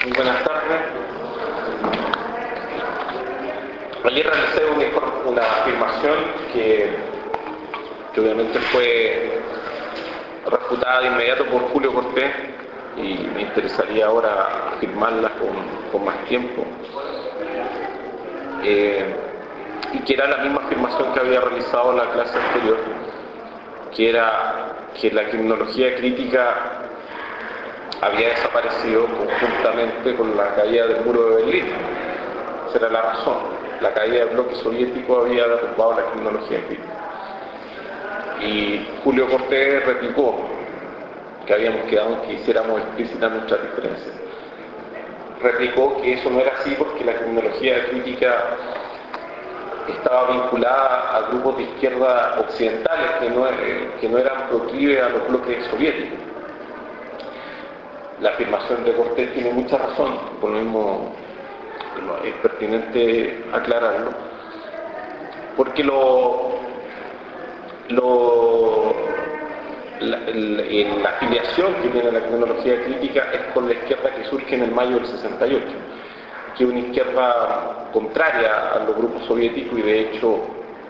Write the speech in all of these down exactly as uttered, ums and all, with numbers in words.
Muy buenas tardes. Ayer realicé una, una afirmación que, que obviamente fue refutada de inmediato por Julio Cortés y me interesaría ahora afirmarla con, con más tiempo. Eh, y que era la misma afirmación que había realizado en la clase anterior, que era que la criminología crítica había desaparecido conjuntamente con la caída del muro de Berlín. Esa era la razón. La caída del bloque soviético había derrumbado la criminología crítica. Y Julio Cortés replicó que habíamos quedado en que hiciéramos explícitas nuestras diferencias. Replicó que eso no era así porque la criminología crítica estaba vinculada a grupos de izquierda occidentales que no, eh, que no eran proclives a los bloques soviéticos. La afirmación de Cortés tiene mucha razón, por lo mismo es pertinente aclararlo, porque lo, lo, la, la, la afiliación que tiene la criminología crítica es con la izquierda que surge en el mayo del sesenta y ocho, que es una izquierda contraria a los grupos soviéticos y de hecho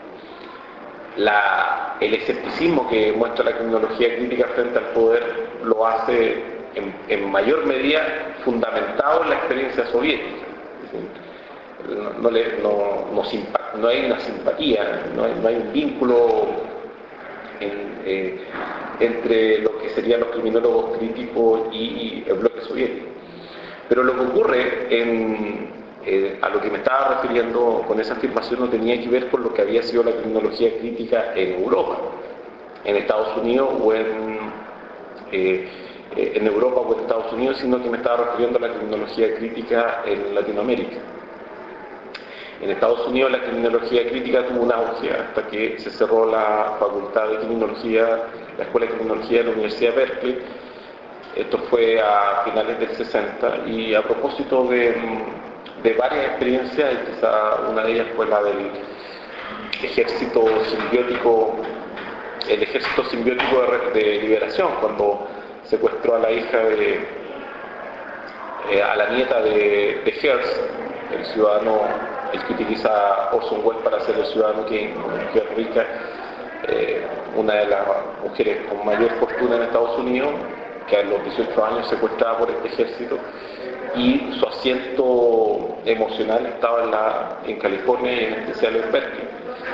la, el escepticismo que muestra la criminología crítica frente al poder lo hace En, en mayor medida fundamentado en la experiencia soviética. No, no, le, no, no, no hay una simpatía, no hay, no hay un vínculo en, eh, entre lo que serían los criminólogos críticos y el bloque soviético. Pero lo que ocurre, en, eh, a lo que me estaba refiriendo con esa afirmación, no tenía que ver con lo que había sido la criminología crítica en Europa, en Estados Unidos o en... Eh, en Europa o en Estados Unidos, sino que me estaba refiriendo a la criminología crítica en Latinoamérica. En Estados Unidos la criminología crítica tuvo un auge hasta que se cerró la facultad de criminología, la escuela de criminología de la Universidad de Berkeley. Esto fue a finales del sesenta y a propósito de, de varias experiencias, y quizá una de ellas fue la del ejército simbiótico, el ejército simbiótico de, de liberación, cuando secuestró a la hija de, eh, a la nieta de, de Hearst, el ciudadano, el que utiliza Orson Welles para ser el ciudadano Kane, una mujer rica, eh, una de las mujeres con mayor fortuna en Estados Unidos, que a los dieciocho años secuestrada por este ejército, y su asiento emocional estaba en, la, en California y en especial en Berkeley.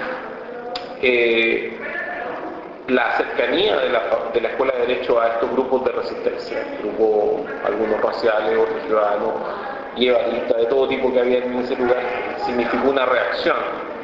Eh, la cercanía de la, de la Escuela de Derecho a estos grupos de resistencia, grupos, algunos raciales, otros ciudadanos y evanistas de todo tipo que había en ese lugar, significó una reacción,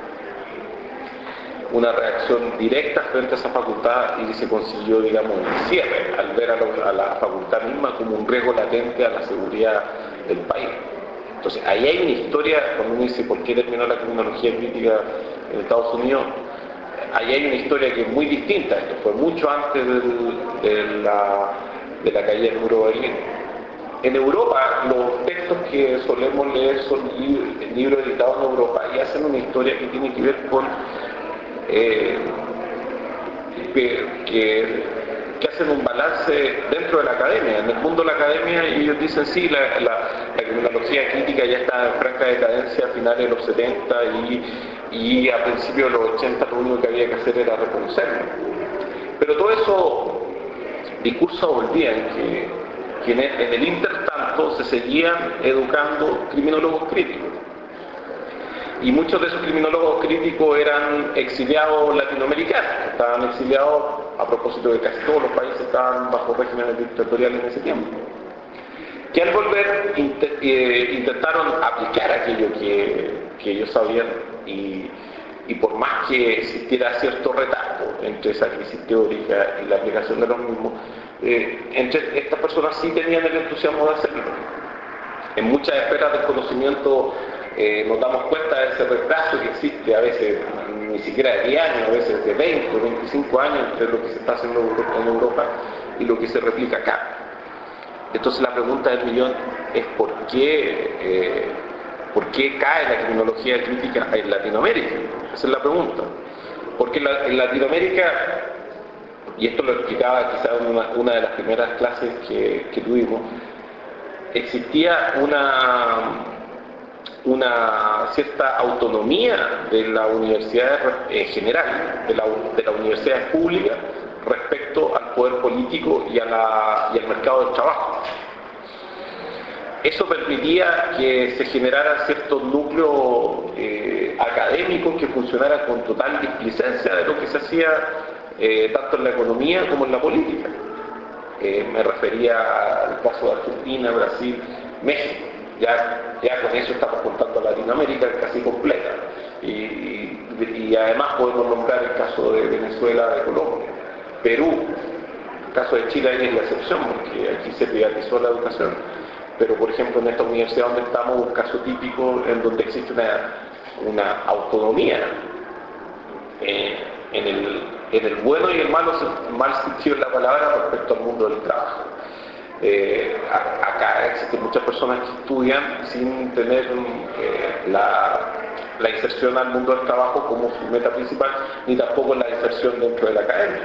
una reacción directa frente a esa facultad y se consiguió, digamos, un cierre al ver a, lo, a la facultad misma como un riesgo latente a la seguridad del país. Entonces, ahí hay una historia, cuando uno dice por qué terminó la criminología crítica en Estados Unidos, ahí hay una historia que es muy distinta. Esto fue mucho antes del, de, la, de la caída del muro de Berlín. En Europa, los textos que solemos leer son libros, libros editados en Europa y hacen una historia que tiene que ver con eh, que, que, que hacen un balance dentro de la academia, en el mundo de la academia, y ellos dicen sí, la, la, la criminología crítica ya está en franca decadencia a finales de los setenta y y a principios de los ochenta lo único que había que hacer era reconocerlo. Pero todo eso discursos olvidan que, que en, el, en el intertanto se seguían educando criminólogos críticos. Y muchos de esos criminólogos críticos eran exiliados latinoamericanos, estaban exiliados a propósito de que casi todos los países estaban bajo regímenes dictatoriales en ese tiempo. Que al volver int eh, intentaron aplicar aquello que, que ellos sabían y, y por más que existiera cierto retardo entre esa crisis teórica y la aplicación de los mismos, eh, entre estas personas sí tenían el entusiasmo de hacerlo. En muchas esferas del conocimiento eh, nos damos cuenta de ese retraso que existe a veces ni siquiera de diez años, a veces de veinte o veinticinco años entre lo que se está haciendo en Europa y lo que se replica acá. Entonces la pregunta del millón es ¿por qué, eh, ¿por qué cae la criminología crítica en Latinoamérica? Esa es la pregunta. Porque la, en Latinoamérica, y esto lo explicaba quizás en una, una de las primeras clases que, que tuvimos, existía una, una cierta autonomía de la universidad en general, de, la, de las universidades públicas, respecto al poder político y, a la, y al mercado del trabajo. Eso permitía que se generaran ciertos núcleos eh, académicos que funcionaran con total displicencia de lo que se hacía eh, tanto en la economía como en la política. Eh, me refería al caso de Argentina, Brasil, México. Ya, ya con eso estamos contando a Latinoamérica casi completa. Y, y, y además podemos nombrar el caso de Venezuela, de Colombia, Perú. El caso de Chile ahí es la excepción, porque aquí se privatizó la educación. Pero, por ejemplo, en esta universidad donde estamos, un caso típico en donde existe una, una autonomía eh, en, el, en el bueno y el malo, mal sentido de la palabra, respecto al mundo del trabajo. Eh, acá existen muchas personas que estudian sin tener eh, la, la inserción al mundo del trabajo como su meta principal, ni tampoco la inserción dentro de la academia.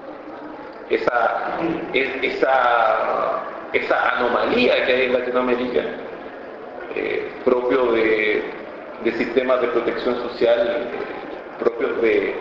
Esa, es, esa, esa anomalía que hay en Latinoamérica, eh, propio de, de sistemas de protección social, eh, propios de,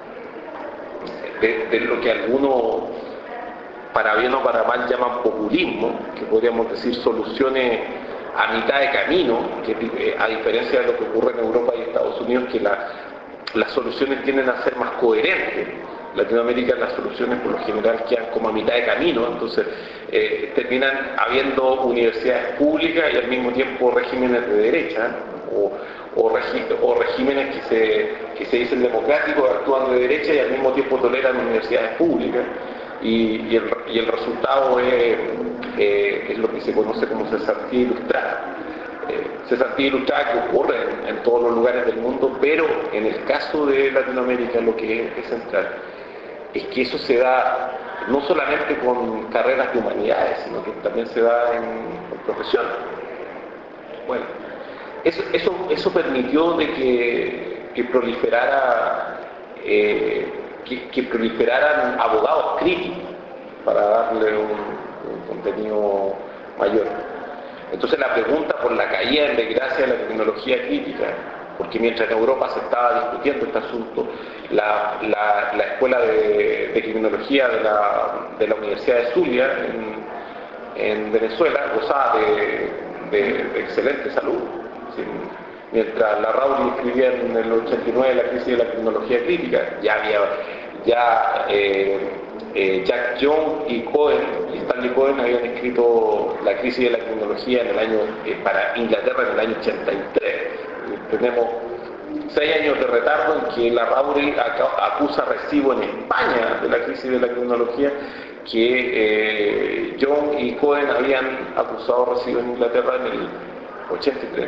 de, de lo que algunos, para bien o para mal, llaman populismo, que podríamos decir soluciones a mitad de camino, que eh, a diferencia de lo que ocurre en Europa y Estados Unidos, que la, las soluciones tienden a ser más coherentes. Latinoamérica las soluciones por lo general quedan como a mitad de camino, entonces eh, terminan habiendo universidades públicas y al mismo tiempo regímenes de derecha, o, o, regi o regímenes que se, que se dicen democráticos, actúan de derecha y al mismo tiempo toleran universidades públicas, y, y, el, y el resultado es, eh, es lo que se conoce como cesantía ilustrada. Eh, cesantía ilustrada que ocurre en, en todos los lugares del mundo, pero en el caso de Latinoamérica lo que es, es central es que eso se da no solamente con carreras de humanidades, sino que también se da en, en profesiones. Bueno, eso, eso, eso permitió de que, que proliferara eh, que, que proliferaran abogados críticos para darle un, un contenido mayor. Entonces la pregunta por la caída en desgracia de la tecnología crítica, porque mientras en Europa se estaba discutiendo este asunto, la, la, la Escuela de, de Criminología de la, de la Universidad de Zulia en, en Venezuela gozaba de, de, de excelente salud. ¿Sí? Mientras la Rauri escribía en el ochenta y nueve la crisis de la tecnología crítica, ya había ya eh, eh, Jack Young y Cohen y Stanley Cohen habían escrito la crisis de la tecnología en el año eh, para Inglaterra en el año ochenta y tres. Tenemos seis años de retardo en que la Rauri acusa recibo en España de la crisis de la tecnología que eh, Young y Cohen habían acusado recibo en Inglaterra en el ochenta y tres.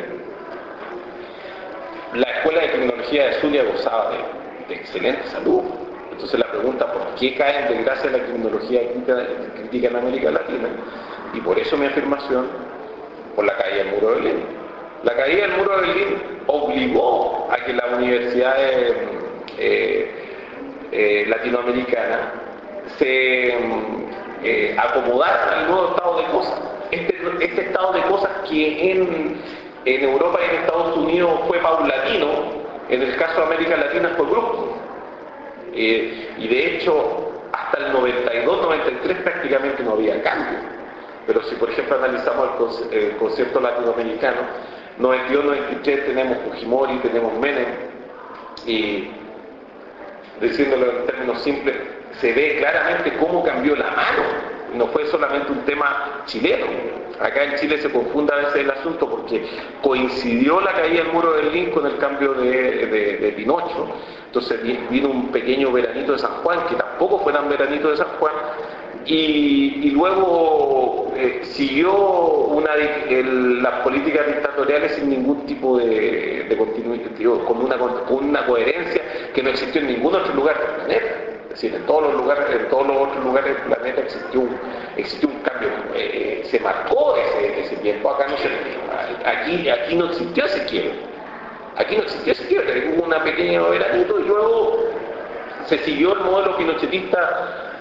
La Escuela de Tecnología de Zulia gozaba de, de excelente salud. Entonces la pregunta, ¿por qué cae en desgracia la criminología crítica en América Latina? Y por eso mi afirmación, por la caída del muro de Berlín. La caída del muro de Berlín obligó a que las universidades eh, eh, latinoamericanas se eh, acomodaran al nuevo estado de cosas. Este, este estado de cosas que en, en Europa y en Estados Unidos fue paulatino, en el caso de América Latina fue brusco. Eh, y de hecho, hasta el noventa y dos noventa y tres prácticamente no había cambio. Pero si por ejemplo analizamos el, el concierto latinoamericano, noventa y dos noventa y tres tenemos Fujimori, tenemos Menem, y diciéndolo en términos simples, se ve claramente cómo cambió la mano. No fue solamente un tema chileno. Acá en Chile se confunde a veces el asunto porque coincidió la caída del muro de Berlín con el cambio de, de, de Pinocho. Entonces vino un pequeño veranito de San Juan, que tampoco fue tan veranito de San Juan, y, y luego eh, siguió una, el, las políticas dictatoriales sin ningún tipo de, de continuidad, con una, con una coherencia que no existió en ningún otro lugar del planeta. Es decir, en todos los lugares, en todos los otros lugares del planeta existió un, existió un cambio, eh, se marcó ese, ese tiempo. Acá no se, aquí, aquí no existió ese quiebre. Aquí no existió ese quiebre, hubo una pequeña veranito y luego se siguió el modelo pinochetista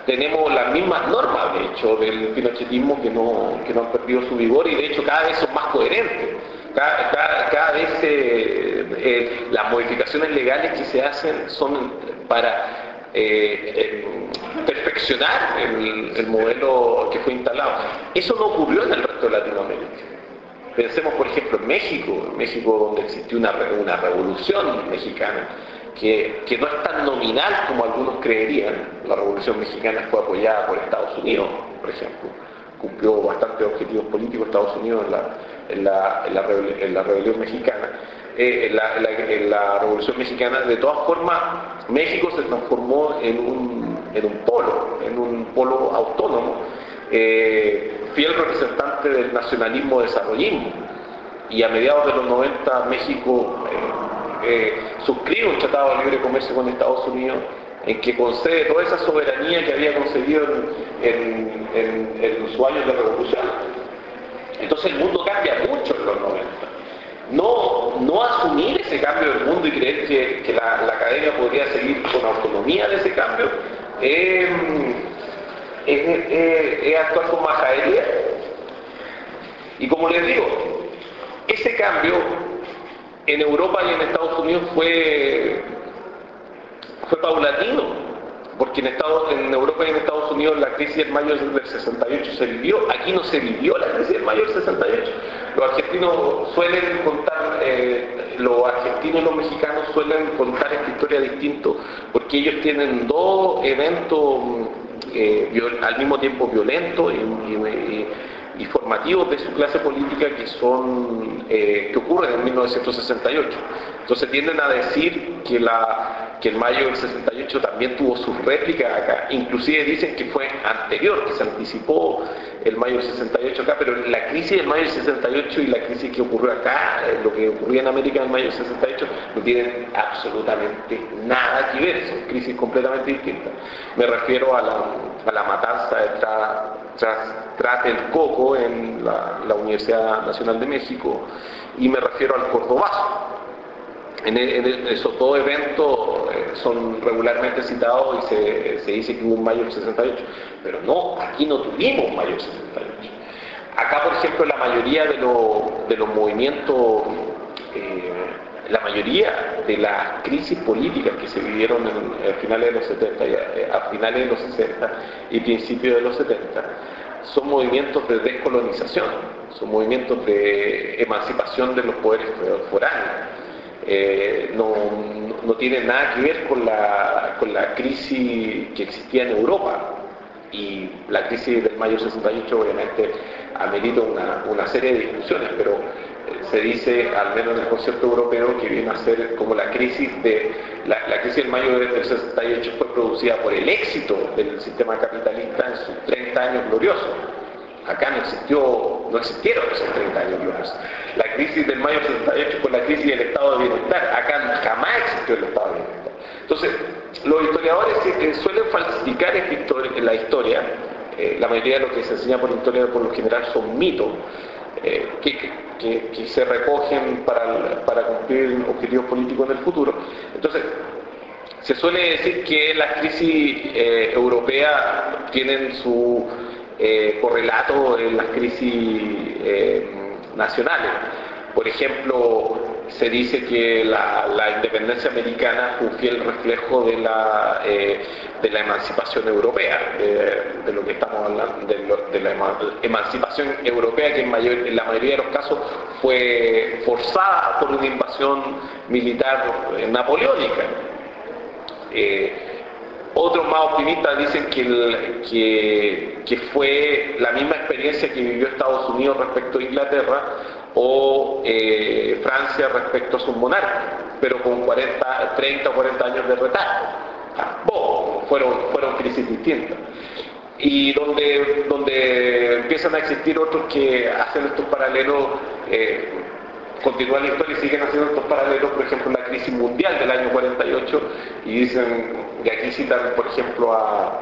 tenemos las mismas normas, de hecho, del pinochetismo que no, que no han perdido su vigor y de hecho cada vez son más coherentes. Cada, cada, cada vez eh, eh, las modificaciones legales que se hacen son para eh, eh, perfeccionar el, el modelo que fue instalado. Eso no ocurrió en el resto de Latinoamérica. Pensemos, por ejemplo, en México, en México donde existió una, una revolución mexicana, que, que no es tan nominal como algunos creerían. La revolución mexicana fue apoyada por Estados Unidos, por ejemplo. Cumplió bastantes objetivos políticos Estados Unidos en la, en la, en la, rebel, en la rebelión mexicana. Eh, en, la, en, la, en la revolución mexicana, de todas formas, México se transformó en un, en un polo, en un polo autónomo, eh, fiel representante del nacionalismo desarrollismo. Y a mediados de los noventa México eh, eh, suscribe un tratado de libre comercio con Estados Unidos en que concede toda esa soberanía que había conseguido en, en, en, en sus años de revolución. Entonces el mundo cambia mucho en los noventa. No, no asumir ese cambio del mundo y creer que, que la, la academia podría seguir con autonomía de ese cambio eh, es, es, es actuar con majadería. Y como les digo, ese cambio en Europa y en Estados Unidos fue, fue paulatino, porque en, Estados, en Europa y en Estados Unidos la crisis del mayo del sesenta y ocho se vivió, aquí no se vivió la crisis del mayo del sesenta y ocho. Los argentinos suelen contar, eh, los argentinos y los mexicanos suelen contar esta historia distinto, porque ellos tienen dos eventos eh, al mismo tiempo violentos y, y, y formativos de su clase política que son eh, que ocurren en mil novecientos sesenta y ocho. Entonces tienden a decir que, la, que el mayo del sesenta y ocho también tuvo sus réplicas acá, inclusive dicen que fue anterior, que se anticipó el mayo del sesenta y ocho acá, pero la crisis del mayo del sesenta y ocho y la crisis que ocurrió acá, lo que ocurría en América en el mayo del sesenta y ocho, no tienen absolutamente nada que ver, son crisis completamente distintas. Me refiero a la, a la matanza de tras, tras del Coco en la, la Universidad Nacional de México, y me refiero al Cordobazo. En, el, en el, esos dos eventos eh, son regularmente citados y se, se dice que hubo un mayo del sesenta y ocho, pero no, aquí no tuvimos mayo del sesenta y ocho. Acá, por ejemplo, la mayoría de, lo, de los movimientos, eh, la mayoría de las crisis políticas que se vivieron en, a finales de los setenta, a finales de los sesenta y principios de los setenta, son movimientos de descolonización, son movimientos de emancipación de los poderes foráneos. Eh, no, no tiene nada que ver con la, con la crisis que existía en Europa, y la crisis del mayo del sesenta y ocho obviamente amerita una, una serie de discusiones, pero eh, se dice, al menos en el concepto europeo, que viene a ser como la crisis de la, la crisis del mayo del sesenta y ocho fue producida por el éxito del sistema capitalista en sus treinta años gloriosos. Acá no existió, no existieron esos treinta años gloriosos. La crisis del mayo del sesenta y ocho fue la crisis del estado de bienestar. Acá jamás existió el estado de bienestar. Entonces, los historiadores eh, suelen falsificar esta historia, la historia. Eh, la mayoría de lo que se enseña por historia por lo general son mitos eh, que, que, que se recogen para, para cumplir objetivos políticos en el futuro. Entonces, se suele decir que las crisis eh, europeas tienen su Eh, correlato en las crisis eh, nacionales. Por ejemplo, se dice que la, la independencia americana fue un fiel reflejo de la, eh, de la emancipación europea, de, de lo que estamos hablando, de, lo, de la emancipación europea, que en, mayor, en la mayoría de los casos fue forzada por una invasión militar napoleónica. Eh, Otros más optimistas dicen que, el, que, que fue la misma experiencia que vivió Estados Unidos respecto a Inglaterra o eh, Francia respecto a sus monarcas, pero con cuarenta, treinta o cuarenta años de retardo. Tampoco, fueron, fueron crisis distintas. Y donde, donde empiezan a existir otros que hacen estos paralelos, eh, continúan la historia y siguen haciendo estos paralelos, por ejemplo, la crisis mundial del año cuarenta y ocho, y dicen, y aquí citan, por ejemplo, a,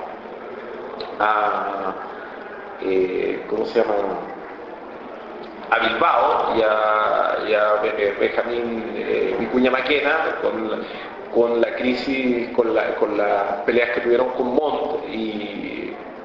a eh, ¿cómo se llama? A Bilbao y a, y a Benjamín eh, Vicuña Maquena con, con la crisis, con, la, con las peleas que tuvieron con Montt y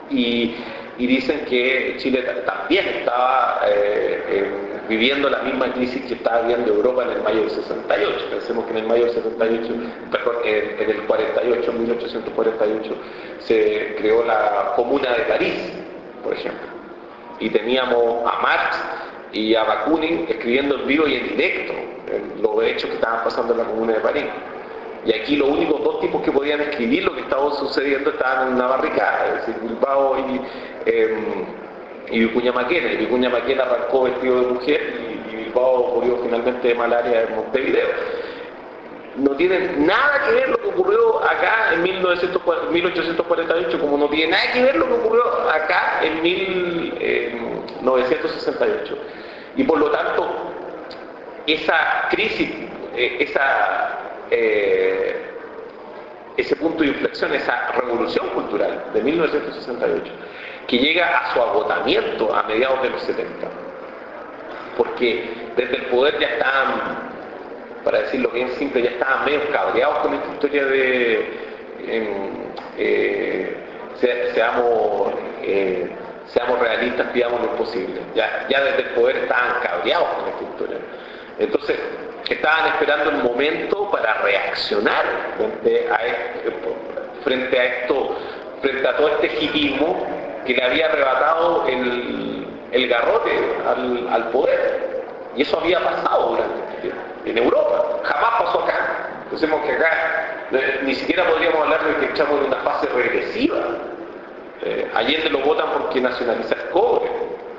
Y, y dicen que Chile también estaba eh, eh, viviendo la misma crisis que estaba viviendo Europa en el mayo del sesenta y ocho. Pensemos que en el mayo del setenta y ocho, perdón, en, en el cuarenta y ocho, mil ochocientos cuarenta y ocho, se creó la Comuna de París, por ejemplo. Y teníamos a Marx y a Bakunin escribiendo en vivo y en directo en los hechos que estaban pasando en la Comuna de París. Y aquí los únicos dos tipos que podían escribir lo que estaba sucediendo estaban en una barricada, es decir, Bilbao y, eh, y Vicuña Maquena. Y Vicuña Maquena arrancó vestido de mujer y, y Bilbao murió finalmente de malaria en Montevideo. No tiene nada que ver lo que ocurrió acá en mil ochocientos cuarenta y ocho, como no tiene nada que ver lo que ocurrió acá en mil novecientos sesenta y ocho. Y por lo tanto, esa crisis, eh, esa... Eh, ese punto de inflexión, esa revolución cultural de mil novecientos sesenta y ocho, que llega a su agotamiento a mediados de los setenta, porque desde el poder ya estaban, para decirlo bien simple, ya estaban medio cabreados con esta historia de eh, eh, se, seamos eh, seamos realistas, pidamos lo imposible. Ya, ya desde el poder estaban cabreados con esta historia. Entonces estaban esperando el momento para reaccionar frente a esto, frente a esto, frente a todo este hipismo que le había arrebatado el, el garrote al, al poder. Y eso había pasado durante este tiempo, en Europa, jamás pasó acá. Pensemos que acá eh, ni siquiera podríamos hablar de que estamos en una fase regresiva. Eh, Allende lo votan porque nacionaliza el cobre.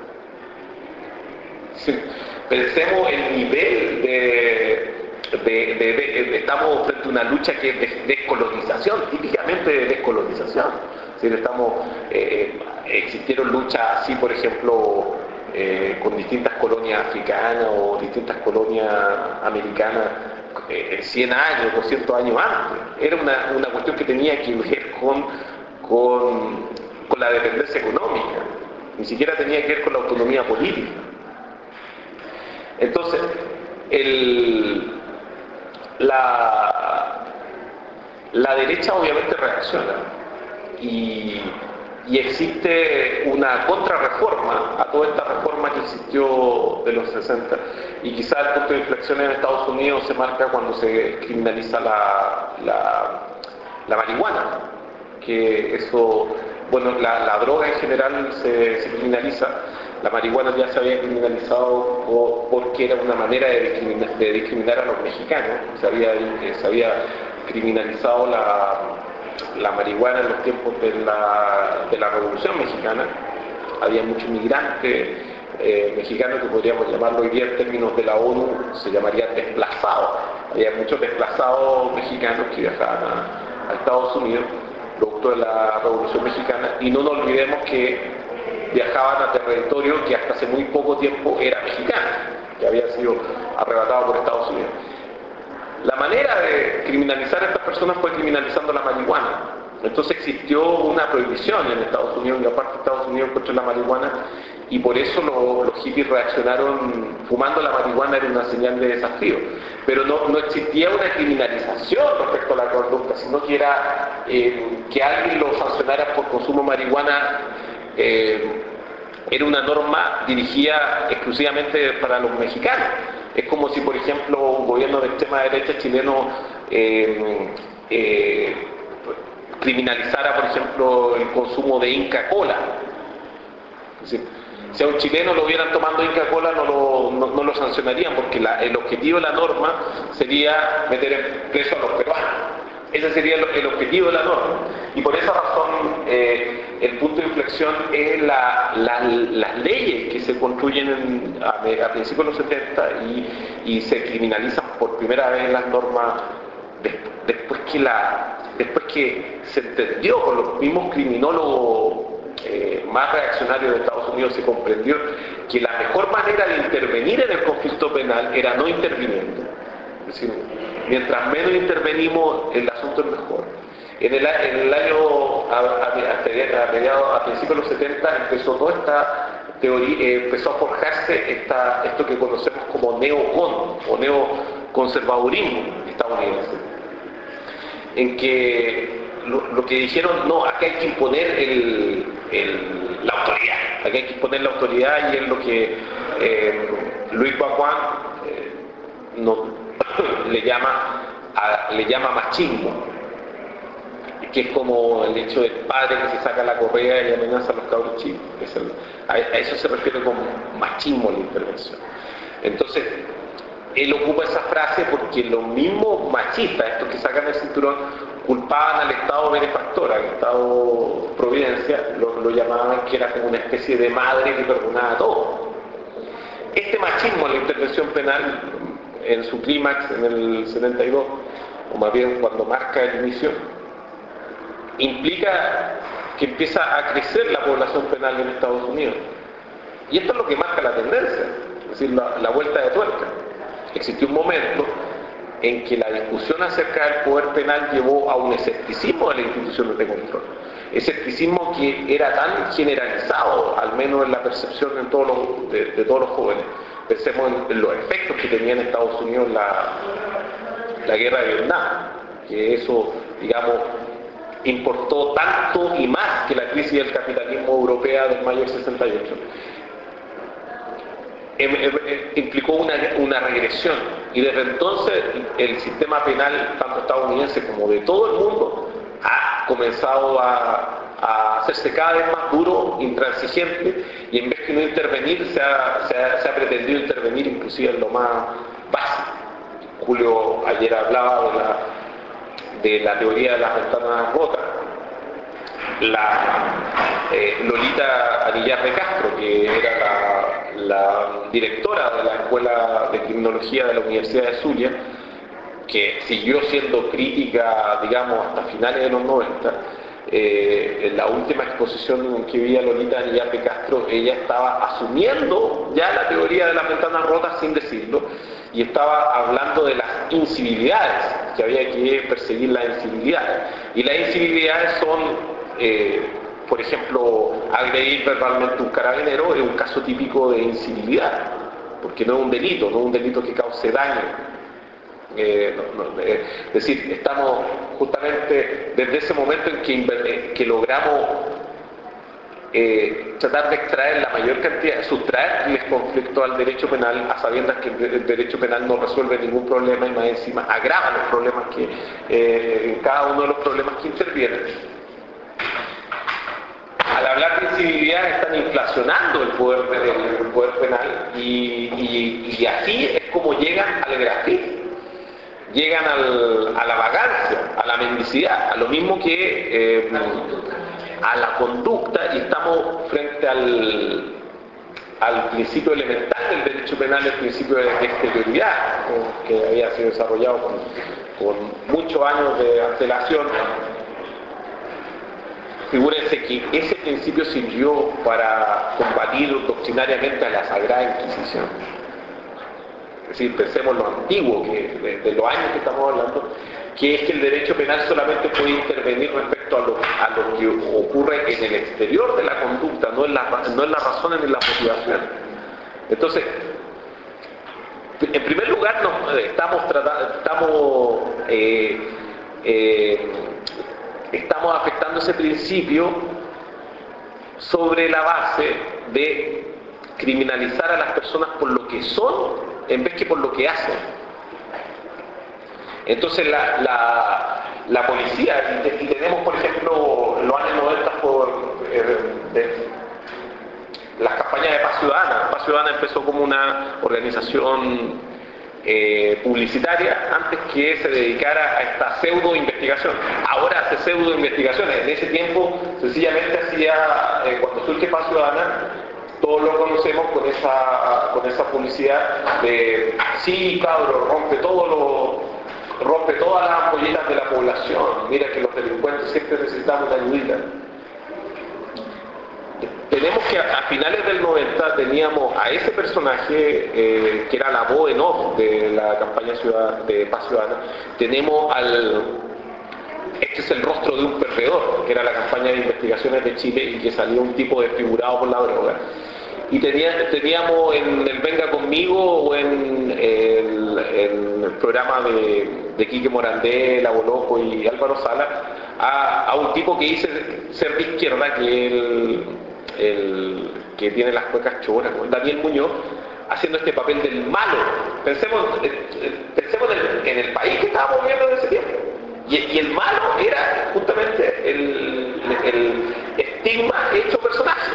Sí. Pensemos el nivel de, de, de, de, de... Estamos frente a una lucha que es de descolonización, típicamente de descolonización. Es decir, estamos, eh, existieron luchas así, por ejemplo, eh, con distintas colonias africanas o distintas colonias americanas eh, cien años, doscientos años antes. Era una, una cuestión que tenía que ver con, con, con la dependencia económica, ni siquiera tenía que ver con la autonomía política. Entonces, el, la, la derecha obviamente reacciona y, y existe una contrarreforma a toda esta reforma que existió de los sesenta, y quizá el punto de inflexión en Estados Unidos se marca cuando se criminaliza la, la, la marihuana, que eso, bueno, la, la droga en general se, se criminaliza. La marihuana ya se había criminalizado porque era una manera de discriminar, de discriminar a los mexicanos. Se había, se había criminalizado la, la marihuana en los tiempos de la, de la Revolución Mexicana. Había muchos migrantes eh, mexicanos que podríamos llamarlo hoy día en términos de la ONU, se llamarían desplazados. Había muchos desplazados mexicanos que viajaban a, a Estados Unidos, producto de la Revolución Mexicana, y no nos olvidemos que viajaban a territorio que hasta hace muy poco tiempo era mexicano, que había sido arrebatado por Estados Unidos. La manera de criminalizar a estas personas fue criminalizando la marihuana. Entonces existió una prohibición en Estados Unidos, y aparte Estados Unidos contra la marihuana, y por eso lo, los hippies reaccionaron fumando la marihuana, era una señal de desafío. Pero no, no existía una criminalización respecto a la conducta, sino que era eh, que alguien lo sancionara por consumo de marihuana. Eh, era una norma dirigida exclusivamente para los mexicanos. Es como si, por ejemplo, un gobierno de extrema derecha chileno eh, eh, criminalizara, por ejemplo, el consumo de Inca Kola. Es decir, si a un chileno lo vieran tomando Inca Kola, no lo, no, no lo sancionarían, porque la, el objetivo de la norma sería meter en preso a los peruanos. Ese sería el, el objetivo de la norma. Y por esa razón, eh, el punto de inflexión es la, la, las leyes que se construyen en, a, a principios de los setenta y, y se criminalizan por primera vez las normas de, después, que la, después que se entendió por los mismos criminólogos eh, más reaccionarios de Estados Unidos, se comprendió que la mejor manera de intervenir en el conflicto penal era no interviniendo. Es decir, mientras menos intervenimos, el asunto es mejor. En el, en el año, a, a, a, mediados, a principios de los setenta, empezó toda esta teoría, eh, empezó a forjarse esta, esto que conocemos como neocon, o neoconservadurismo estadounidense, en que lo, lo que dijeron, no, acá hay que imponer el, el, la autoridad, acá hay que imponer la autoridad, y es lo que eh, Luis Bacuán eh, no, le, llama, a, le llama machismo, que es como el hecho del padre que se saca la correa y amenaza a los cabros chicos. Es el, a, a eso se refiere con machismo la intervención. Entonces, él ocupa esa frase porque los mismos machistas, estos que sacan el cinturón, culpaban al Estado benefactor, al Estado Providencia, lo, lo llamaban que era como una especie de madre que perdonaba todo. Este machismo en la intervención penal, en su clímax en el setenta y dos, o más bien cuando marca el inicio, implica que empieza a crecer la población penal en Estados Unidos. Y esto es lo que marca la tendencia, es decir, la, la vuelta de tuerca. Existió un momento en que la discusión acerca del poder penal llevó a un escepticismo de las instituciones de control. Escepticismo que era tan generalizado, al menos en la percepción en todos los, de, de todos los jóvenes. Pensemos en, en los efectos que tenía en Estados Unidos la, la guerra de Vietnam, que eso, digamos, importó tanto y más que la crisis del capitalismo europea del mayo del sesenta y ocho. Em, em, em, implicó una, una regresión, y desde entonces el sistema penal, tanto estadounidense como de todo el mundo, ha comenzado a, a hacerse cada vez más duro, intransigente, y en vez que no intervenir, se ha, se ha, se ha pretendido intervenir inclusive en lo más básico. Julio ayer hablaba de la de la teoría de las ventanas rotas. La eh, Lolita Anillar de Castro, que era la, la directora de la Escuela de Criminología de la Universidad de Zulia, que siguió siendo crítica, digamos, hasta finales de los noventa, eh, en la última exposición que vi a Lolita Anillar de Castro, ella estaba asumiendo ya la teoría de las ventanas rotas sin decirlo, y estaba hablando de las incivilidades, que había que perseguir las incivilidades. Y las incivilidades son, eh, por ejemplo, agredir verbalmente a un carabinero es un caso típico de incivilidad, porque no es un delito, no es un delito que cause daño. Eh, no, no, eh, es decir, estamos justamente desde ese momento en que, eh, que logramos Eh, tratar de extraer la mayor cantidad, sustraerles conflicto al derecho penal, a sabiendas que el derecho penal no resuelve ningún problema y más encima agrava los problemas que, eh, en cada uno de los problemas que intervienen. Al hablar de incivilidad están inflacionando el poder, el poder penal, y, y, y así es como llegan al grafito, llegan al, a la vagancia, a la mendicidad, a lo mismo que eh, a la conducta, y estamos frente al, al principio elemental del derecho penal, el principio de, de exterioridad, que había sido desarrollado con, con muchos años de antelación. Figúrense que ese principio sirvió para combatir doctrinariamente a la Sagrada Inquisición. Es decir, pensemos lo antiguo, que de, de los años que estamos hablando, que es que el derecho penal solamente puede intervenir respecto a lo, a lo que ocurre en el exterior de la conducta, no en, la, no en las razones ni las motivaciones. Entonces, en primer lugar, nos, estamos, tratando, estamos, eh, eh, estamos afectando ese principio sobre la base de criminalizar a las personas por lo que son en vez que por lo que hacen. Entonces la, la, la policía, y tenemos por ejemplo los años noventa por eh, de, las campañas de Paz Ciudadana. Paz Ciudadana empezó como una organización eh, publicitaria antes que se dedicara a esta pseudo investigación. Ahora hace pseudo investigaciones. En ese tiempo sencillamente hacía, eh, cuando surge Paz Ciudadana, todos lo conocemos con esa, con esa publicidad de sí, cabro, rompe todo lo rompe todas las ampolletas de la población, mira que los delincuentes siempre necesitamos una ayuda. Tenemos que a, a finales del noventa teníamos a ese personaje eh, que era la voz en off de la campaña ciudad, de Paz Ciudadana. Tenemos al este es el rostro de un perdedor, que era la campaña de investigaciones de Chile, y que salió un tipo desfigurado por la droga. Y tenía, teníamos en el Venga Conmigo o en el, en el programa de, de Quique Morandé, Lavo Loco y Álvaro Sala a, a un tipo que dice ser de izquierda, que el, el que tiene las cuecas choras, Daniel Muñoz, haciendo este papel del malo. Pensemos, pensemos en, el, en el país que estábamos viviendo en ese tiempo. Y, y el malo era justamente el, el estigma hecho personaje.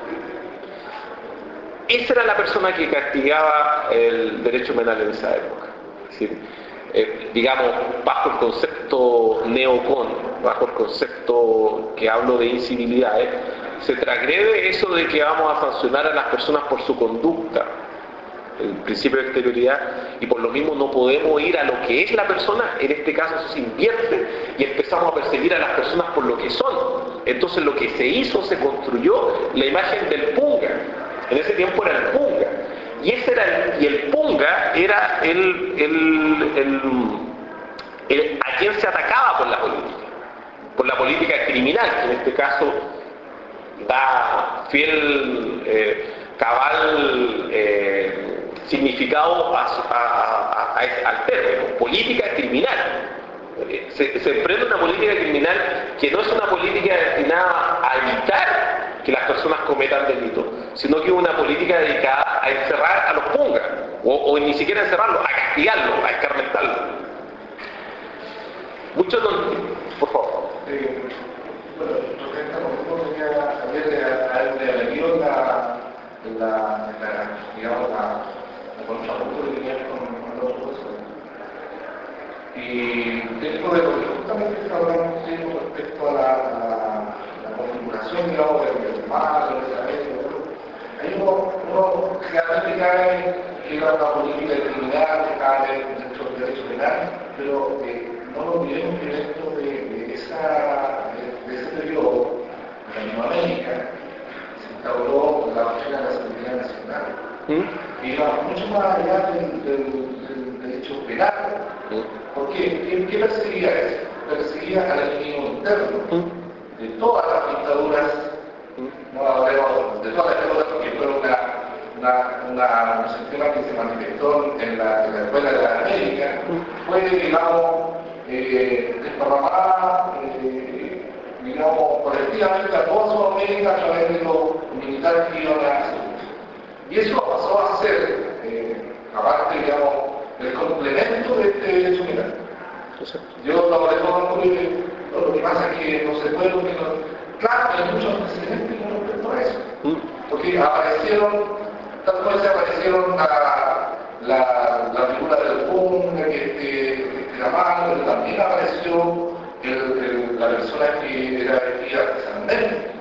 Esa era la persona que castigaba el derecho penal en esa época. Es decir, eh, digamos, bajo el concepto neocon, bajo el concepto que hablo de incivilidades, se transgrede eso de que vamos a sancionar a las personas por su conducta, el principio de exterioridad, y por lo mismo no podemos ir a lo que es la persona. En este caso se invierte y empezamos a perseguir a las personas por lo que son. Entonces lo que se hizo, se construyó la imagen del punga. En ese tiempo era el punga. Y ese era el, y el punga era el, el, el, el a quien se atacaba por la política, por la política criminal, que en este caso da fiel, eh, cabal eh, significado a, a, a, a, al término, política criminal. Se, se emprende una política criminal que no es una política destinada a evitar que las personas cometan delitos, sino que es una política dedicada a encerrar a los pungas, o, o ni siquiera encerrarlos, a castigarlos, a escarmentarlos. Muchos no... Por favor. Eh, bueno, respecto a lo que quería saber de añadido la, la, la, digamos, la, la contrapunto que tenía con, con los profesores. Y dentro de lo que justamente está hablando respecto a la, la, la configuración, digamos, del mal, del desarrollo, hay uno, uno realmente cae que era una política criminal que cae dentro del derecho penal, pero eh, no lo olvidemos que dentro de, de, esa, de, de ese periodo, en Latinoamérica, se instauró la doctrina de la seguridad nacional. ¿Mm? Y va mucho más allá del, del, del derecho penal. ¿Mm? ¿Por qué? ¿Qué, qué perseguía eso? Perseguía al enemigo interno de todas las dictaduras, no hablemos de todas las dictaduras, porque fue una, una, una, un sistema que se manifestó en la, en la escuela de la América, fue, digamos, eh, desparramada, eh, digamos, colectivamente a toda Sudamérica a través de los militares que iban a hacer. Y eso pasó a ser, eh, aparte, digamos, el complemento de este derecho penal. Yo lo reconozco que lo que pasa es que no se puede, que no, claro, hay muchos antecedentes con respecto a eso, porque aparecieron, tal cual se aparecieron la, la, la figura del punga, que este, la mano, pero también apareció el, el, la persona que era vestida artesanalmente,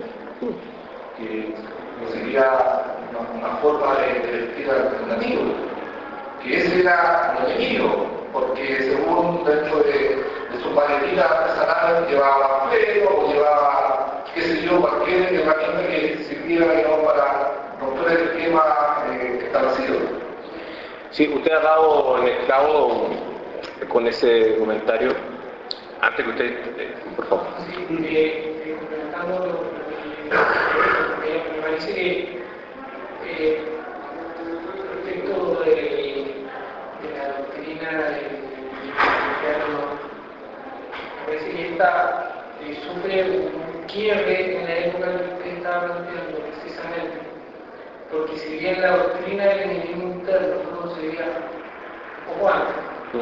que sería una, una forma de, de vestir alternativo, que ese era el enemigo, porque según dentro de, de sus maletitas artesanales llevaba fuego o llevaba, qué sé yo, cualquier herramienta que sirviera, digamos, para romper el esquema eh, establecido. Sí, usted ha dado en el clavo con ese comentario. Antes que usted, eh, por favor. Sí, eh, complementando lo que me parece que eh, respecto de, de la doctrina del gobierno, me parece que esta eh, sufre un quiebre en la época que usted estaba planteando precisamente, porque si bien la doctrina del enemigo interno fue concebida un poco antes,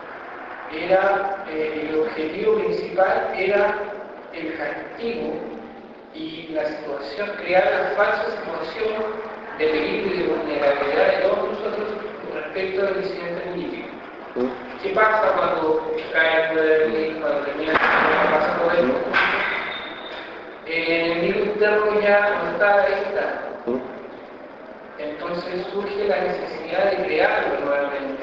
era, eh, el objetivo principal era el castigo y la situación, crear la falsa situación de peligro y de vulnerabilidad de todos nosotros respecto al incidente político. ¿Qué pasa cuando cae el poder, cuando termina la pasa por esto? El enemigo interno ya no está ahí, está. Entonces surge la necesidad de crearlo nuevamente.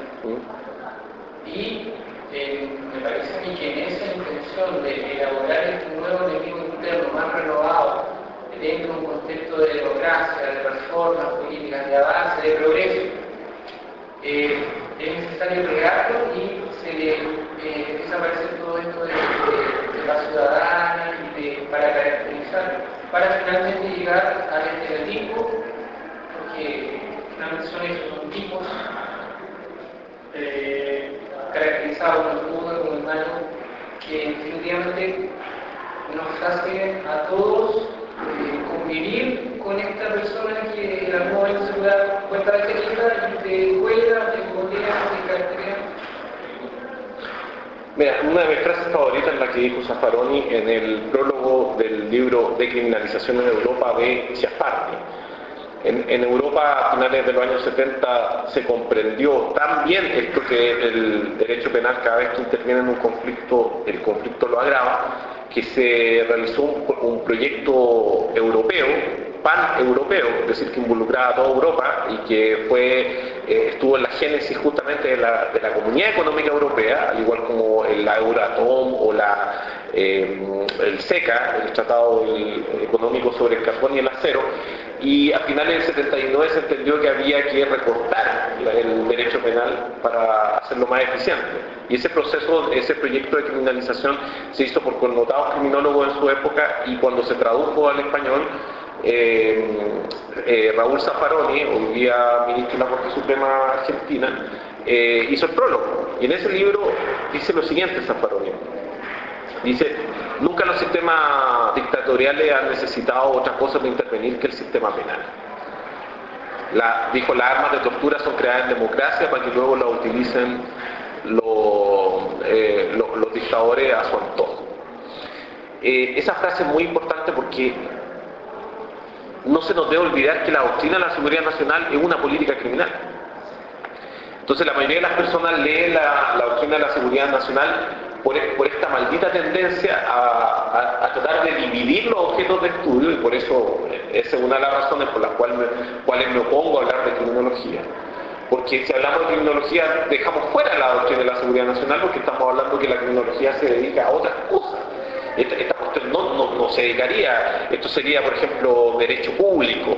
Y eh, me parece a mí que en esa intención de elaborar este nuevo enemigo interno más renovado, dentro de un contexto de democracia, de reformas políticas, de avance, de progreso, eh, es necesario crearlo y se le eh, empieza a aparecer todo esto de, de, de la ciudadana y de, para caracterizar, para finalmente llegar al estereotipo, porque finalmente son esos, son tipos eh, caracterizados como el pudo, como el malo, que definitivamente nos hace a todos eh, convivir con esta persona que en algún momento se da cuenta de que y te cuelga, te golpea, te caracteriza. Mira, una de mis frases favoritas es la que dijo Zaffaroni en el prólogo del libro Decriminalización en Europa de Ciaspardi. En, en Europa, a finales de los años setenta, se comprendió tan bien esto que el derecho penal, cada vez que interviene en un conflicto, el conflicto lo agrava, que se realizó un, un proyecto europeo, pan-europeo, es decir, que involucraba a toda Europa y que fue, eh, estuvo en la génesis justamente de la, de la Comunidad Económica Europea, al igual como la Euratom o la, eh, el SECA, el Tratado Económico sobre el Carbón y el Acero, y a finales del setenta y nueve se entendió que había que recortar el derecho penal para hacerlo más eficiente. Y ese proceso, ese proyecto de criminalización se hizo por connotados criminólogos en su época y cuando se tradujo al español, eh, eh, Raúl Zaffaroni, hoy día ministro de la Corte Suprema Argentina, eh, hizo el prólogo. Y en ese libro dice lo siguiente Zaffaroni. Dice, nunca los sistemas dictatoriales han necesitado otra cosa de intervenir que el sistema penal. La, dijo, las armas de tortura son creadas en democracia para que luego las utilicen los, eh, los, los dictadores a su antojo. Eh, esa frase es muy importante porque no se nos debe olvidar que la doctrina de la seguridad nacional es una política criminal. Entonces la mayoría de las personas lee la, la doctrina de la seguridad nacional por, por esta maldita tendencia a, a, a tratar de dividir los objetos de estudio, y por eso esa es una de las razones por las cuales me, cuales me opongo a hablar de criminología. Porque si hablamos de criminología dejamos fuera la doctrina de la seguridad nacional porque estamos hablando que la criminología se dedica a otras cosas. Esta, esta cuestión no, no, no se dedicaría, esto sería por ejemplo derecho público.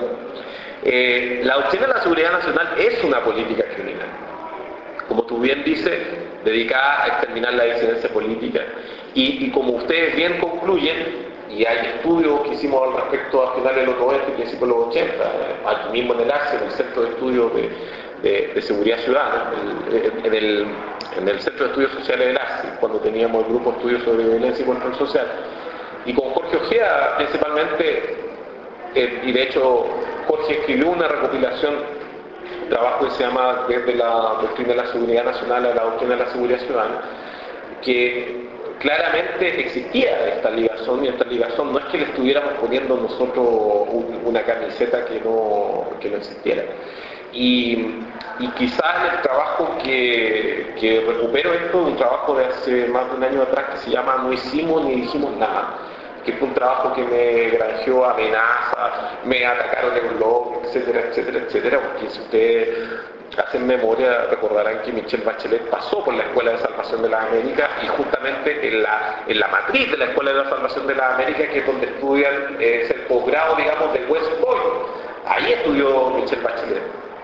Eh, la doctrina de la seguridad nacional es una política criminal, como tú bien dices, dedicada a exterminar la disidencia política. Y, y como ustedes bien concluyen, y hay estudios que hicimos al respecto a finales de los noventa y principios de los ochenta, aquí mismo en el ARCE, en el Centro de Estudios de, de, de Seguridad Ciudadana, el, en, el, en el Centro de Estudios Sociales del ARCE, cuando teníamos el grupo de estudios sobre violencia y control social, y con Jorge Ojeda principalmente, eh, y de hecho Jorge escribió una recopilación, un trabajo que se llama Desde la doctrina de la seguridad nacional a la doctrina de la seguridad ciudadana, que claramente existía esta ligación, y esta ligación no es que le estuviéramos poniendo nosotros un, una camiseta que no, que no existiera. Y, y quizás en el trabajo que, que recupero esto, un trabajo de hace más de un año atrás que se llama No hicimos ni dijimos nada, que fue un trabajo que me granjeó amenazas, me atacaron en el blog, etcétera, etcétera, etcétera, porque si ustedes hacen memoria recordarán que Michelle Bachelet pasó por la Escuela de Salvación de las Américas y justamente en la, en la matriz de la Escuela de la Salvación de las Américas, que es donde estudian, eh, es el posgrado, digamos, de West Point. Ahí estudió Michelle Bachelet.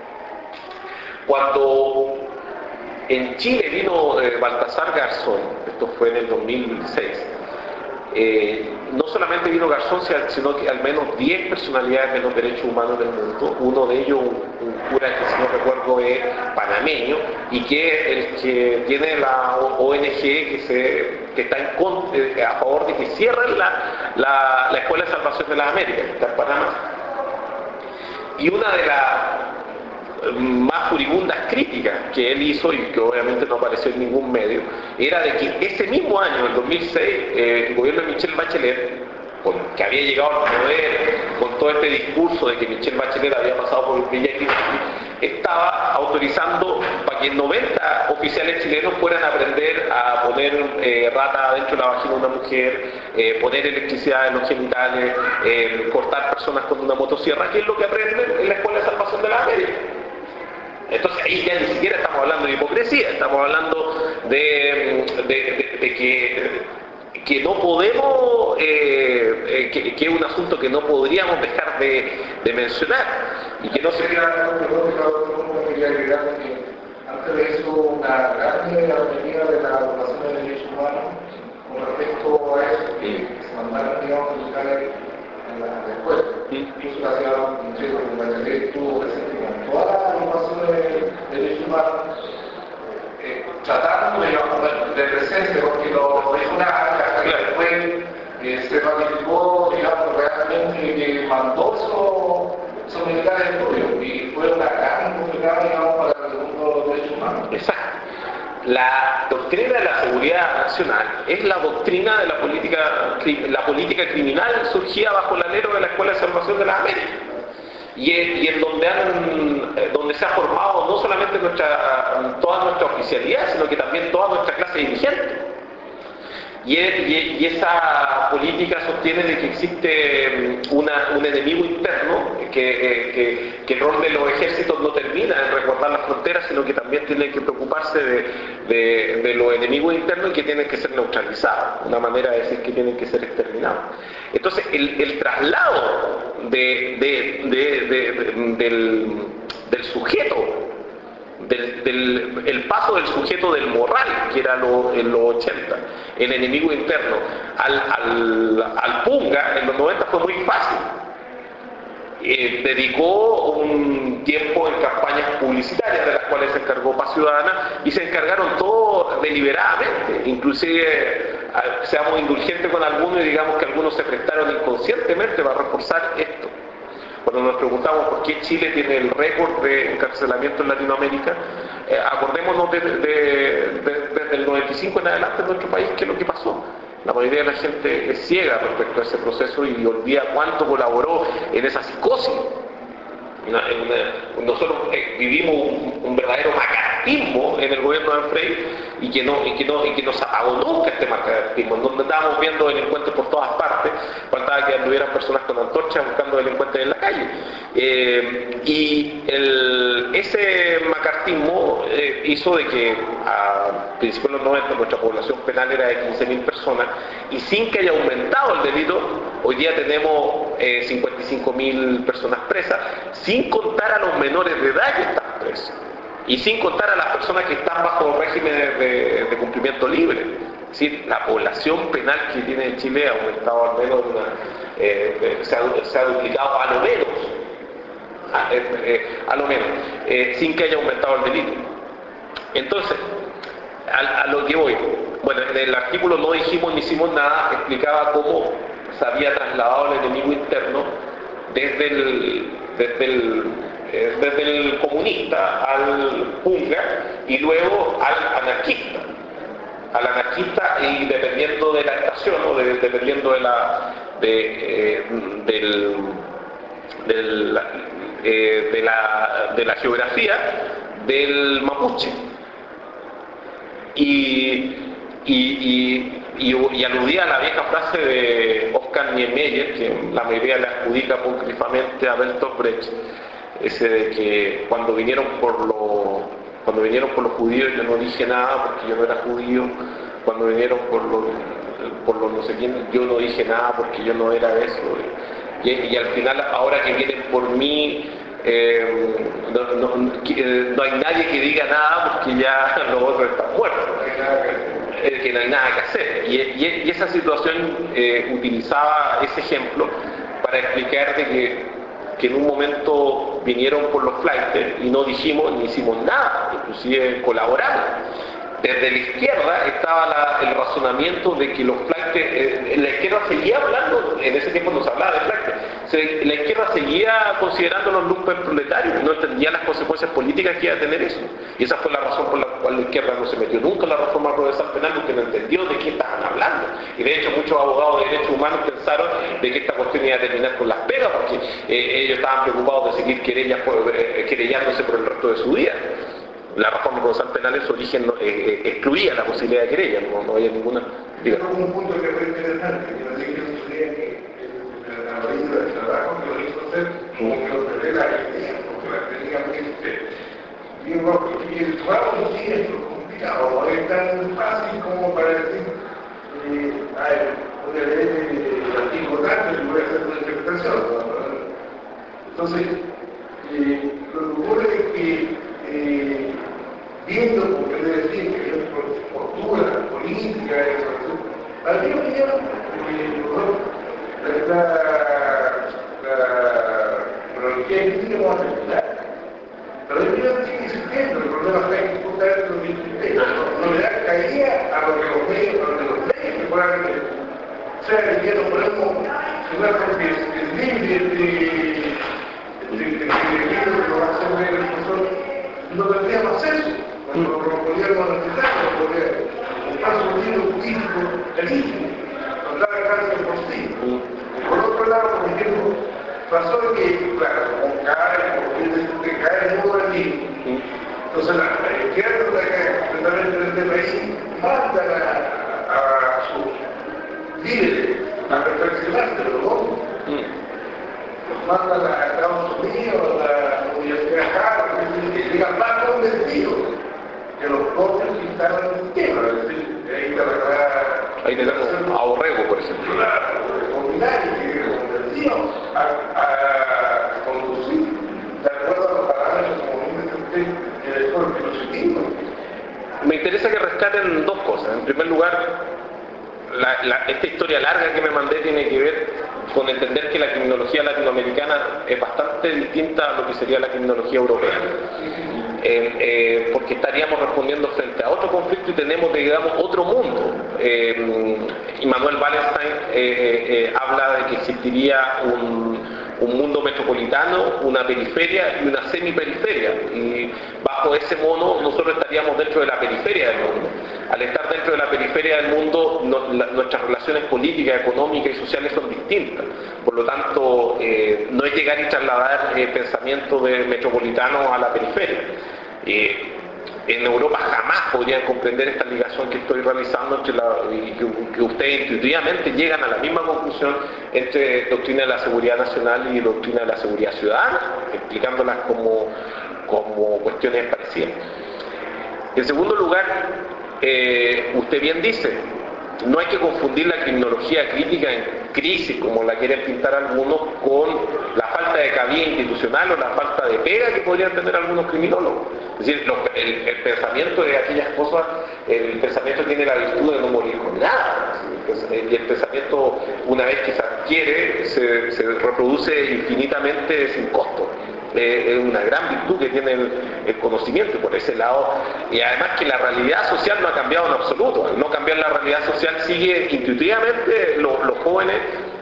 Cuando en Chile vino eh, Baltasar Garzón, esto fue en el dos mil seis, Eh, no solamente vino Garzón, sino que al menos diez personalidades de los derechos humanos del mundo, uno de ellos un, un cura que si no recuerdo es panameño y que es el que tiene la O N G que, se, que está en contra, a favor de que cierren la, la, la Escuela de Salvación de las Américas, que está en Panamá. Y una de las más furibundas críticas que él hizo, y que obviamente no apareció en ningún medio, era de que ese mismo año, el dos mil seis, eh, el gobierno de Michelle Bachelet, con, que había llegado al poder con todo este discurso de que Michelle Bachelet había pasado por el Villa Cristina, estaba autorizando para que noventa oficiales chilenos fueran a aprender a poner eh, rata dentro de la vagina de una mujer, eh, poner electricidad en los genitales, eh, cortar personas con una motosierra, que es lo que aprenden en la Escuela de Salvación de la América. Entonces ahí ya ni siquiera estamos hablando de hipocresía, estamos hablando de, de, de, de que, que no podemos, eh, eh, que, que es un asunto que no podríamos dejar de, de mencionar y que no sería... Quería agregar que antes de eso una grande avenida de la educación de derechos humanos con respecto a eso, que se mandaron, digamos, militares en la escuela. Incluso la ciudad de Bachelet estuvo presente con toda la agrupación de derechos humanos, eh, tratando de, de presencia, porque lo dijo una hasta que después eh, se ratificó, digamos, realmente que mandó esos, esos militares de estudio y fue una gran complicada, digamos, para el mundo de los derechos humanos. Exacto. La doctrina de la seguridad nacional es la doctrina de la política, la política criminal surgida bajo el alero de la Escuela de Salvación de las Américas. Y, y en donde, han, donde se ha formado no solamente nuestra, toda nuestra oficialidad, sino que también toda nuestra clase dirigente. Y, y, y esa política sostiene de que existe una, un enemigo interno, que, eh, que, que el rol de los ejércitos no termina en resguardar las fronteras, sino que también tienen que preocuparse de, de, de los enemigos internos y que tienen que ser neutralizados, una manera de decir que tienen que ser exterminados. Entonces, el, el traslado de, de, de, de, de, del, del sujeto, Del, del, el paso del sujeto del moral, que era lo, en los ochenta, el enemigo interno, al, al, al punga, en los noventa fue muy fácil. Eh, dedicó un tiempo en campañas publicitarias, de las cuales se encargó Paz Ciudadana, y se encargaron todos deliberadamente, inclusive seamos indulgentes con algunos y digamos que algunos se prestaron inconscientemente para reforzar esto. Cuando nos preguntamos por qué Chile tiene el récord de encarcelamiento en Latinoamérica, eh, acordémonos de, de, de, desde el noventa y cinco en adelante en nuestro país, qué es lo que pasó. La mayoría de la gente es ciega respecto a ese proceso y olvida cuánto colaboró en esa psicosis. Una, una, nosotros eh, vivimos un, un verdadero macartismo en el gobierno de Frei y que no, y que no, y que no se apagó nunca este macartismo, en donde estábamos viendo delincuentes por todas partes, faltaba que anduvieran personas con antorchas buscando delincuentes en la calle. Eh, y el, ese macartismo eh, hizo de que a principios de los noventa nuestra población penal era de quince mil personas y sin que haya aumentado el delito, hoy día tenemos eh, cincuenta y cinco mil personas presas, sin contar a los menores de edad que están presos y sin contar a las personas que están bajo régimen de, de, de cumplimiento libre. Es decir, la población penal que tiene Chile ha aumentado al menos, una, eh, se, ha, se ha duplicado a lo menos, a, eh, eh, a lo menos, eh, sin que haya aumentado el delito. Entonces, a, a lo que voy, bueno, en el artículo no dijimos ni hicimos nada, explicaba cómo se había trasladado el enemigo interno desde el, desde el, eh, desde el comunista al punga y luego al anarquista. Al anarquista y dependiendo de la estación o de, dependiendo de la, de, eh, del, del, eh, de, la, de la geografía del mapuche. Y, y, y, y, y aludía a la vieja frase de Oscar Niemeyer, que la mayoría le adjudica apócrifamente a Bertolt Brecht, ese de que cuando vinieron por los cuando vinieron por los judíos yo no dije nada porque yo no era judío, cuando vinieron por los por los no sé quién yo no dije nada porque yo no era eso, y, y al final ahora que vienen por mí eh, no, no, no hay nadie que diga nada porque ya los otros están muertos, eh, que no hay nada que hacer, y, y, y esa situación eh, utilizaba ese ejemplo para explicar de que que en un momento vinieron por los flights y no dijimos ni hicimos nada, inclusive colaboramos. Desde la izquierda estaba la, el razonamiento de que los flights, eh, la izquierda seguía hablando, en ese tiempo no se hablaba de flights, se, la izquierda seguía considerando los lumpen proletarios y no entendía las consecuencias políticas que iba a tener eso. Y esa fue la razón por la cual la izquierda no se metió nunca en la reforma procesal penal, porque no entendió de qué estaban hablando. Y de hecho muchos abogados de derechos humanos pensaron de que esta cuestión iba a terminar con las pegas, porque eh, ellos estaban preocupados de seguir querellas por, eh, querellándose por el resto de su vida. La reforma procesal penal en su origen no, eh, excluía la posibilidad de querella, no, no había ninguna. Diga. Un punto que fue interesante, que no sé que no sería que el analismo del trabajo que lo hizo hacer, como que lo prevé la querella, porque la querella que bien rojo, y el trabajo no sigue es complicado, no es tan fácil como para decir, eh, ay, voy a leer el artículo tanto y voy a hacer una interpretación. Entonces, eh, lo que ocurre es que Eh, viendo, porque le decía que es postura política, al mismo tiempo, la, la, la cronología crítica vamos a terminar. Pero el mismo sigue existiendo, el problema está en que justamente los ministerios no le dan caída a lo que los medios, a lo que los medios se puedan hacer. O sea, que no podemos jugar porque el libre de de que lo va a hacer ver el profesor, no tendríamos acceso. Cuando lo podíamos necesitar, lo podíamos. Un paso un libro político legítimo, contra el cáncer por sí. Por otro lado, por ejemplo, pasó que, claro, como cae, porque cae el mundo aquí. Entonces, la, la izquierda completamente de este país manda a, a sus líderes a reflexionar de los dos. Los mandan a Estados Unidos, a la Universidad de Harvard, que llegan más convencidos que los propios que están en el sistema. Es decir, ahí te recuerda. Ahí tenemos a Orrego, por ejemplo. Claro, combinario, que convencidos a, a conducir de acuerdo a los parámetros como me interesa que rescaten dos cosas. En primer lugar, la, la, esta historia larga que me mandé tiene que ver con entender que la criminología latinoamericana es bastante distinta a lo que sería la criminología europea. Eh, eh, porque estaríamos respondiendo frente a otro conflicto y tenemos, digamos, otro mundo. Eh, Immanuel Wallenstein eh, eh, eh, habla de que existiría un, un mundo metropolitano, una periferia y una semiperiferia. Y bajo ese mono nosotros estaríamos dentro de la periferia del mundo. Al estar dentro de la periferia del mundo, no, la, nuestras relaciones políticas, económicas y sociales son distintas. Por lo tanto, eh, no es llegar y trasladar eh, pensamiento de metropolitano a la periferia. Eh, en Europa jamás podrían comprender esta ligación que estoy realizando entre la, y que, que ustedes intuitivamente llegan a la misma conclusión entre doctrina de la seguridad nacional y doctrina de la seguridad ciudadana, explicándolas como, como cuestiones parecidas. En segundo lugar, eh, usted bien dice, no hay que confundir la criminología crítica en crisis, como la quieren pintar algunos, con la falta de cabida institucional o la falta de pega que podrían tener algunos criminólogos. Es decir, los, el, el pensamiento de aquellas cosas, el pensamiento tiene la virtud de no morir con nada. Y el pensamiento, una vez que se adquiere, se, se reproduce infinitamente sin costo. Eh, es una gran virtud que tiene el, el conocimiento por ese lado, y además que la realidad social no ha cambiado en absoluto. Al no cambiar la realidad social, sigue intuitivamente lo, los jóvenes,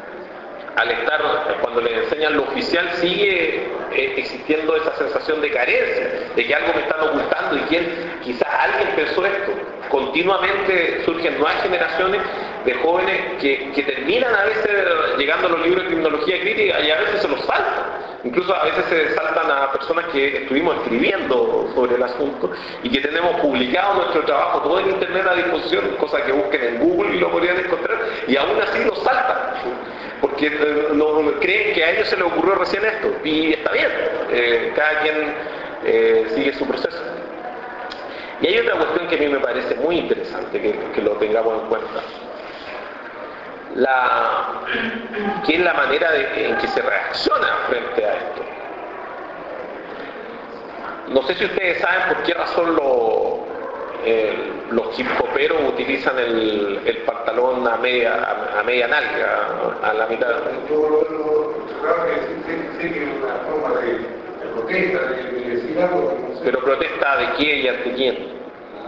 al estar, cuando les enseñan lo oficial, sigue eh, existiendo esa sensación de carencia, de que algo me están ocultando y que quizás alguien pensó esto. Continuamente surgen nuevas generaciones de jóvenes que, que terminan a veces llegando a los libros de criminología crítica y a veces se los saltan. Incluso a veces se saltan a personas que estuvimos escribiendo sobre el asunto y que tenemos publicado nuestro trabajo todo en internet a disposición, cosa que busquen en Google y lo podrían encontrar, y aún así los saltan, porque eh, no, creen que a ellos se les ocurrió recién esto, y está bien, eh, cada quien eh, sigue su proceso. Y hay otra cuestión que a mí me parece muy interesante que, que lo tengamos en cuenta. La, que es la manera de, en que se reacciona frente a esto. No sé si ustedes saben por qué razón lo, eh, los hip hoperos utilizan el, el pantalón a media, a, a media nalga, a la mitad. Pero protesta de quién y ante quién.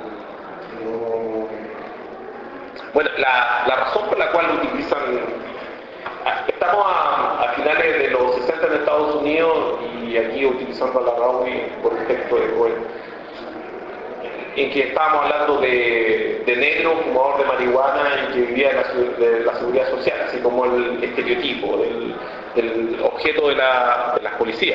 Bueno, la, la razón por la cual lo utilizan, estamos a, a finales de los sesenta en Estados Unidos y aquí utilizando a la Raui por el texto de Cohen, en que estábamos hablando de, de negro, fumador de marihuana y que vivía de la, de la seguridad social, así como el estereotipo del, del objeto de, la, de las policías.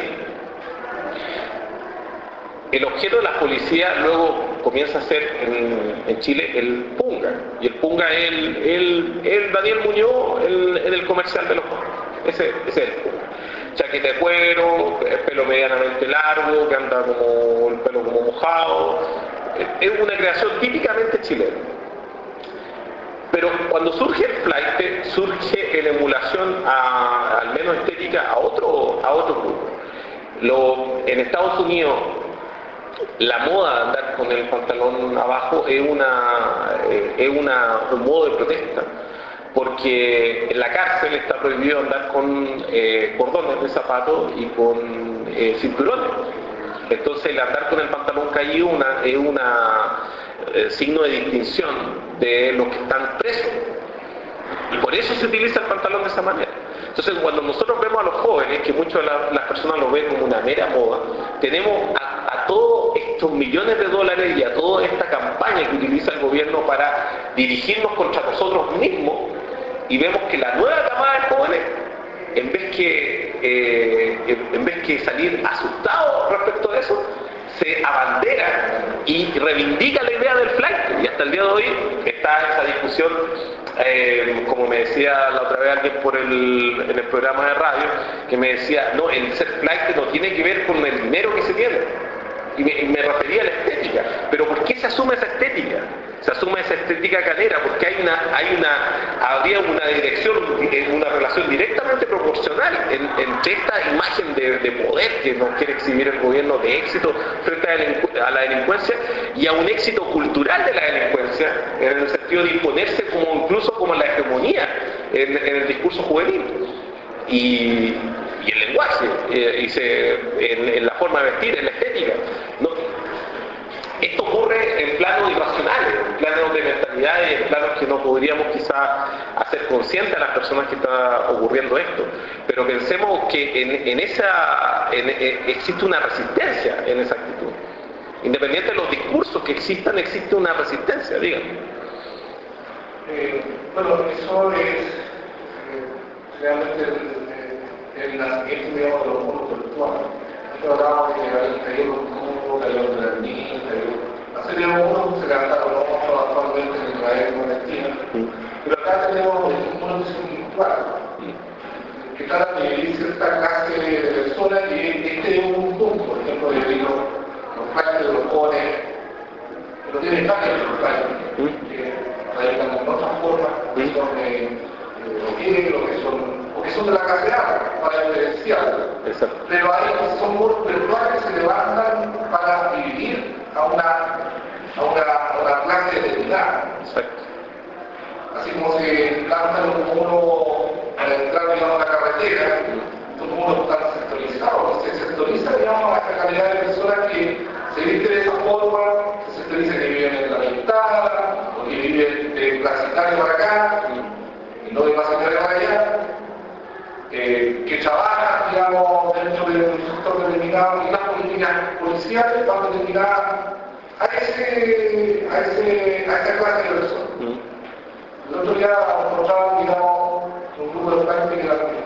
El objeto de las policías luego comienza a ser en, en Chile el punga, y el punga es el, el, el Daniel Muñoz el, en el comercial de los pungas. Ese, ese es el punga. Chaqueta de cuero, pelo medianamente largo, que anda como el pelo como mojado. Es una creación típicamente chilena. Pero cuando surge el flight, surge en emulación, a, al menos estética, a otro, a otro grupo. Lo, en Estados Unidos, la moda de andar con el pantalón abajo es, una, es una, un modo de protesta, porque en la cárcel está prohibido andar con eh, cordones de zapatos y con eh, cinturones. Entonces el andar con el pantalón caído una, es un eh, signo de distinción de los que están presos. Y por eso se utiliza el pantalón de esa manera. Entonces, cuando nosotros vemos a los jóvenes, que muchas de la, las personas lo ven como una mera moda, tenemos a, a todos estos millones de dólares y a toda esta campaña que utiliza el gobierno para dirigirnos contra nosotros mismos, y vemos que la nueva camada de jóvenes, en vez que, eh, en, en vez que salir asustados respecto a eso, se abandera y reivindica la idea del flight. Y hasta el día de hoy está esa discusión, eh, como me decía la otra vez alguien por el, en el programa de radio, que me decía, no, el ser flight no tiene que ver con el dinero que se tiene. Y me, y me refería a la estética. Pero ¿por qué se asume esa estética? Se asume esa estética canera porque hay una, hay una, habría una dirección, una relación directamente proporcional en, entre esta imagen de, de poder que nos quiere exhibir el gobierno de éxito frente a la, a la delincuencia y a un éxito cultural de la delincuencia, en el sentido de imponerse como incluso como la hegemonía en, en el discurso juvenil. Y, y el lenguaje, eh, y se, en, en la forma de vestir, en la estética. No, esto ocurre en planos irracionales, en planos de mentalidades, en planos que no podríamos quizás hacer conscientes a las personas que está ocurriendo esto. Pero pensemos que en, en esa en, en, existe una resistencia en esa actitud. Independiente de los discursos que existan, existe una resistencia, díganme. Eh, bueno, eso es eh, realmente el, el, el nacimiento, digamos, de los mundos virtuales. Yo hablaba de que había caído los mundos, caído el Berlín, caído la serie de mundos se levantaron otros actualmente en Israel y Palestina. Pero acá tenemos un mundo virtual que trata de vivir cierta clase de personas y este es un punto, por ejemplo, yo digo, los planes de los jóvenes no tienen planes de los planes, que radican en otras formas, que son eh, lo que lo que son porque son de la clase A, para diferenciar. Pero hay son muros virtuales que se levantan para dividir a una, a una, a una clase determinada. Así como se lanzan un muro para entrar, digamos, a la carretera, los muros están sectorizados, se sectoriza, digamos, a esta calidad de personas que se visten de esa forma, se sectoriza que viven en la mitad, o que viven de Placitario para acá, y no de Placitario para allá. Eh, que trabajan, digamos, dentro de un sector determinado y las políticas policiales van determinadas a, ese, a, ese, a esa clase de personas. Mm. El otro día encontramos, digamos, un grupo de prácticas que eran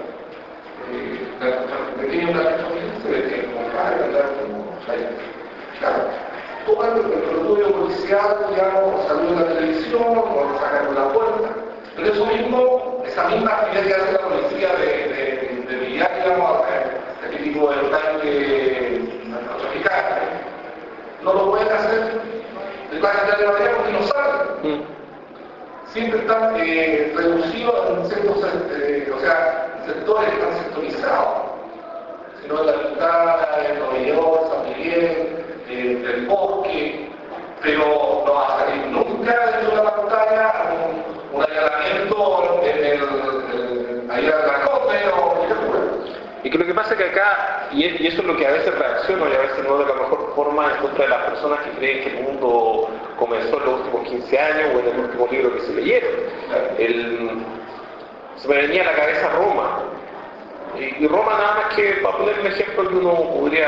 eh, pequeños carritos, se vestían como padres, como claro, toman el producto policial, digamos, salió en la televisión, o lo sacan por la puerta. Pero eso mismo, esa misma actividad que hace la policía de, de, de millar, digamos, este tipo de tanque narcotraficante, no lo pueden hacer de clase de la manera porque no saben. Mm. Siempre están eh, reducidos en ciertos, eh, o sea, sectores que están sectorizados. Sino en la mitad, en Nueva York, San Miguel, eh, del bosque, pero no va a salir nunca dentro de la pantalla un, un allanamiento en el, el, ahí a la costa o y que lo que pasa es que acá, y, es, y eso es lo que a veces reacciono y a veces no de la mejor forma en contra de las personas que creen que el mundo comenzó en los últimos quince años o en el último libro que se leyeron. El, se me venía a la cabeza Roma. Y, y Roma nada más que, para poner un ejemplo que uno podría...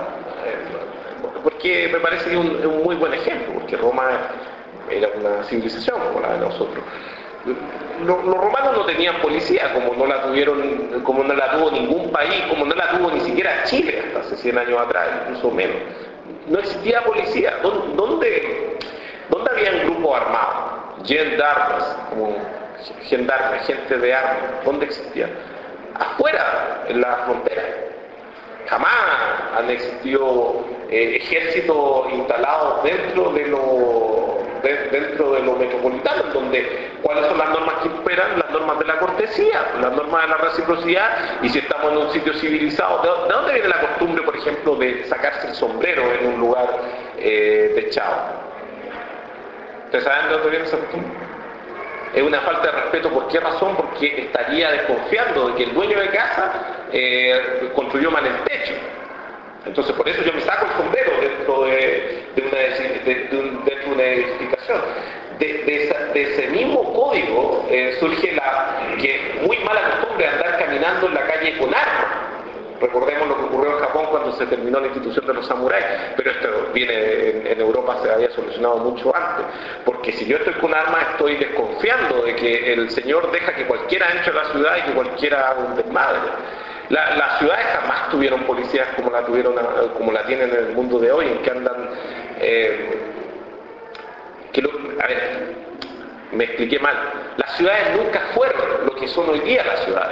Eh, porque me parece que es un, un muy buen ejemplo, porque Roma era una civilización como la de nosotros. Los, los romanos no tenían policía, como no la tuvieron, como no la tuvo ningún país, como no la tuvo ni siquiera Chile hasta hace cien años atrás, incluso menos. No existía policía. ¿Dónde, dónde había un grupo armado? Gendarmes, como gendarmes, gente de armas, ¿dónde existía? Afuera, en la frontera. Jamás han existido eh, ejércitos instalados dentro de lo de, dentro de lo metropolitano, donde cuáles son las normas que imperan, las normas de la cortesía, las normas de la reciprocidad, y si estamos en un sitio civilizado, ¿de, de dónde viene la costumbre, por ejemplo, de sacarse el sombrero en un lugar eh, techado? ¿Ustedes saben de dónde viene esa costumbre? Es una falta de respeto. ¿Por qué razón? Porque estaría desconfiando de que el dueño de casa eh, construyó mal el techo. Entonces por eso yo me saco el sombrero dentro de, de, una, de, de, un, dentro una edificación. De, de, esa, de ese mismo código eh, surge la que muy mala costumbre de andar caminando en la calle con armas. Recordemos lo que ocurrió en Japón cuando se terminó la institución de los samuráis, pero esto viene en, en Europa, se había solucionado mucho antes, porque si yo estoy con armas estoy desconfiando de que el señor deja que cualquiera entre a la ciudad y que cualquiera haga un desmadre. La, las ciudades jamás tuvieron policías como la tuvieron, como la tienen en el mundo de hoy, en que andan eh, que lo, a ver, me expliqué mal. Las ciudades nunca fueron lo que son hoy día las ciudades,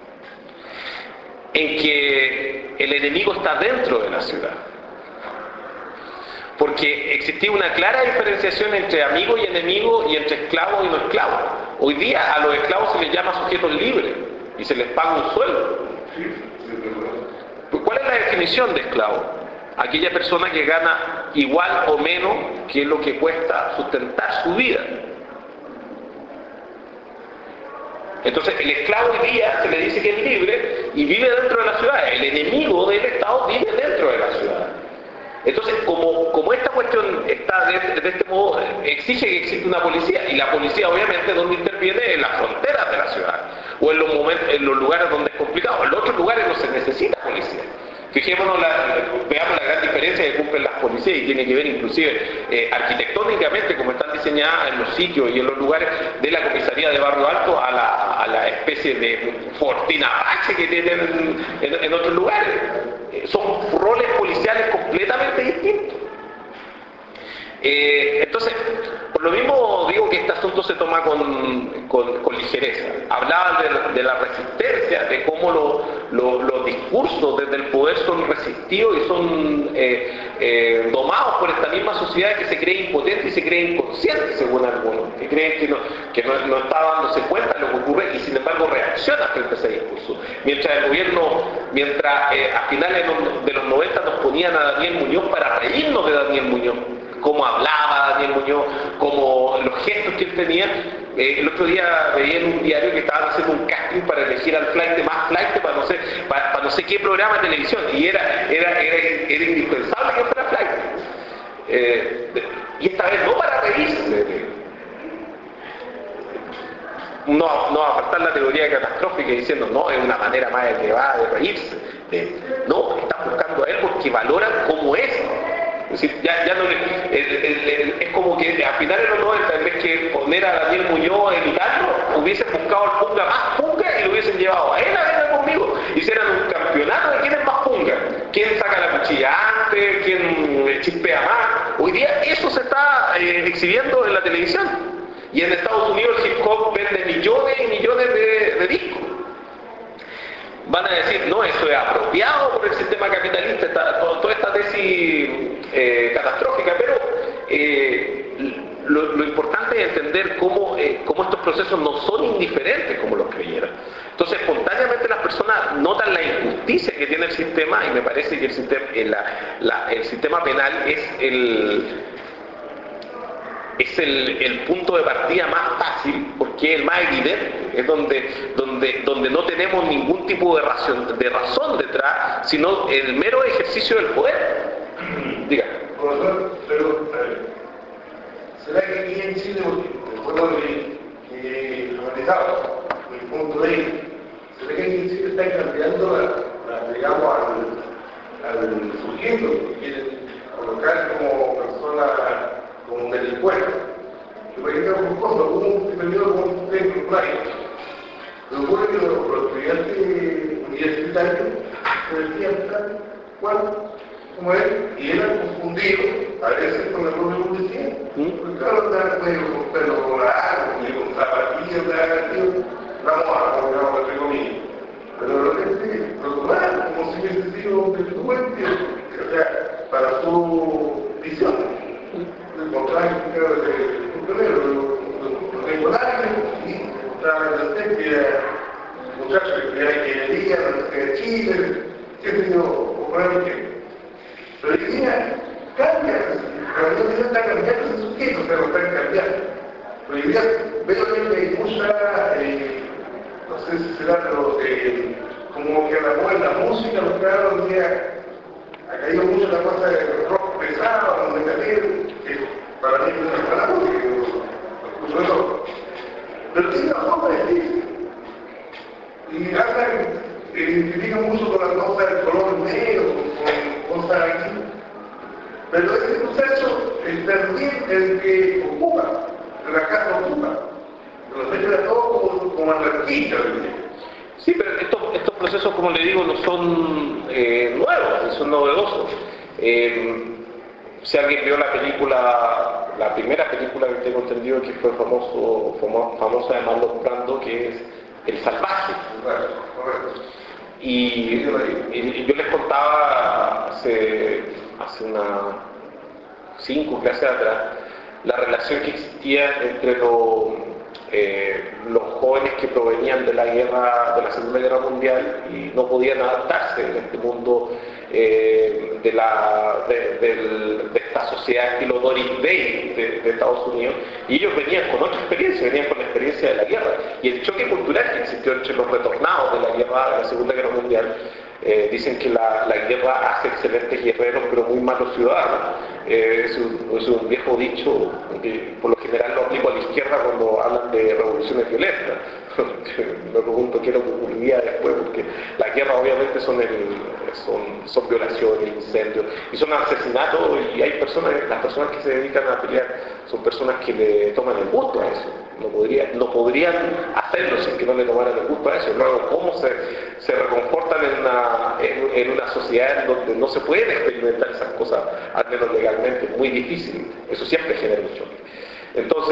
en que el enemigo está dentro de la ciudad, porque existía una clara diferenciación entre amigo y enemigo y entre esclavo y no esclavo. Hoy día a los esclavos se les llama sujetos libres y se les paga un sueldo. ¿Cuál es la definición de esclavo? Aquella persona que gana igual o menos que lo que cuesta sustentar su vida. Entonces el esclavo hoy día se le dice que es libre y vive dentro de la ciudad. El enemigo del Estado vive dentro de la ciudad. Entonces, como, como esta cuestión está de, de este modo, exige que exista una policía, y la policía obviamente donde interviene en las fronteras de la ciudad, o en los, momentos, en los lugares donde es complicado. En los otros lugares no se necesita policía. Fijémonos, la, veamos la gran diferencia que cumplen las policías, y tiene que ver inclusive eh, arquitectónicamente, como están diseñadas en los sitios y en los lugares de la comisaría de Barrio Alto a la, a la especie de fortín Apache que tienen en, en otros lugares. Eh, son roles policiales completamente distintos. Eh, entonces, por lo mismo digo que este asunto se toma con, con, con ligereza. Hablaba de, de la resistencia, de cómo lo, lo, los discursos desde el poder son resistidos y son eh, eh, domados por esta misma sociedad que se cree impotente y se cree inconsciente, según algunos, que creen que no, que no, no está dándose cuenta de lo que ocurre y sin embargo reacciona frente a ese discurso. Mientras el gobierno, mientras eh, a finales de los noventa nos ponían a Daniel Muñoz para reírnos de Daniel Muñoz, cómo hablaba Daniel Muñoz, cómo los gestos que él tenía. Eh, el otro día veía en un diario que estaban haciendo un casting para elegir al flight más flight para no sé, para, para no sé qué programa de televisión, y era, era, era, era indispensable que fuera flight. Eh, y esta vez no para reírse. No, no va a faltar la teoría catastrófica diciendo, no, es una manera más elevada de reírse. Eh, no, están buscando a él porque valoran cómo es. Es decir, ya, ya no le, el, el, el, es como que a finales de los noventa, en vez que poner a Daniel Muñoz a imitarlo, hubiesen buscado al punga más punga y lo hubiesen llevado a él a verlo conmigo. Hicieran un campeonato de quién es más punga, quién saca la cuchilla antes, quién chispea más. Hoy día eso se está eh, exhibiendo en la televisión. Y en Estados Unidos el hip hop vende millones y millones de, de discos. Van a decir, no, eso es apropiado por el sistema capitalista, esta, todo, toda esta tesis eh, catastrófica, pero eh, lo, lo importante es entender cómo, eh, cómo estos procesos no son indiferentes como los creyeran. Entonces, espontáneamente las personas notan la injusticia que tiene el sistema, y me parece que el sistema, la, la, el sistema penal es el... es el, el punto de partida más fácil, porque es el más evidente, es donde, donde, donde no tenemos ningún tipo de razón, de razón detrás, sino el mero ejercicio del poder. Diga. Profesor, pero, ¿será que aquí en Chile, el pueblo que analizado, el punto de vista, ¿será que aquí en Chile está cambiando la, la, digamos, al, al sujeto que quieren colocar como persona, como un delincuente? Que por ejemplo, un cosa, hubo un periodo como un centro playa. Pero ocurre que los, los estudiantes universitarios se decían, ¿cuál? Como él, y eran confundidos a veces con el propio policía. Porque claro, están medio con pelo colorado, medio con zapatillas, vamos a digamos, entre comillas. Pero lo que sí, lo tomaron como si hubiese sido un delincuente, o sea, para su visión. El contrario, creo que es primero, los regulares, mostraban la estética, muchachos que estudiaban ingeniería, la Universidad de Chile, qué sé yo, o por qué. Pero hoy día cambia, la universidad está cambiando ese sujeto, pero está cambiando. Pero hoy día veo que hay mucha, eh, no sé si será, pero eh, como que la buena música, los cabros hoy día ha caído mucho la cosa de rock pesado, de metal, que para mí identifica mucho con la cosa del color negro, con cosas aquí. Pero ese proceso es también el que ocupa, la casa ocupa. Los mete a todos como, como anarquista. Sí, pero estos, estos procesos, como le digo, no son eh, nuevos, son novedosos. Eh, si alguien vio la película, la primera película que tengo entendido que fue famoso, famo, famosa de Marlon Brando, que es El Salvaje. Y, y yo les contaba hace, hace unas cinco clases atrás la relación que existía entre los, eh, los jóvenes que provenían de la guerra, de la Segunda Guerra Mundial y no podían adaptarse en este mundo eh, de, la, de, de, de esta sociedad estilo Doris Day de, de Estados Unidos, y ellos venían con otra experiencia, venían con la experiencia de la guerra y el choque cultural que existió entre los retornados de la guerra, de la Segunda Guerra Mundial. Eh, dicen que la, la guerra hace excelentes guerreros pero muy malos ciudadanos. Eh, es, un, es un viejo dicho que por lo general lo aplico a la izquierda cuando hablan de revoluciones violentas. Me pregunto qué es lo que ocurriría después, porque las guerras obviamente son, el, son, son violaciones, incendios y son asesinatos, y hay personas, las personas que se dedican a pelear son personas que le toman el gusto a eso. No, podría, no podrían hacerlo sin que no le tomaran el gusto a eso. Luego, ¿cómo se, se reconfortan en una, en, en una sociedad en donde no se pueden experimentar esas cosas, al menos legalmente? Es muy difícil. Eso siempre genera un choque. Entonces,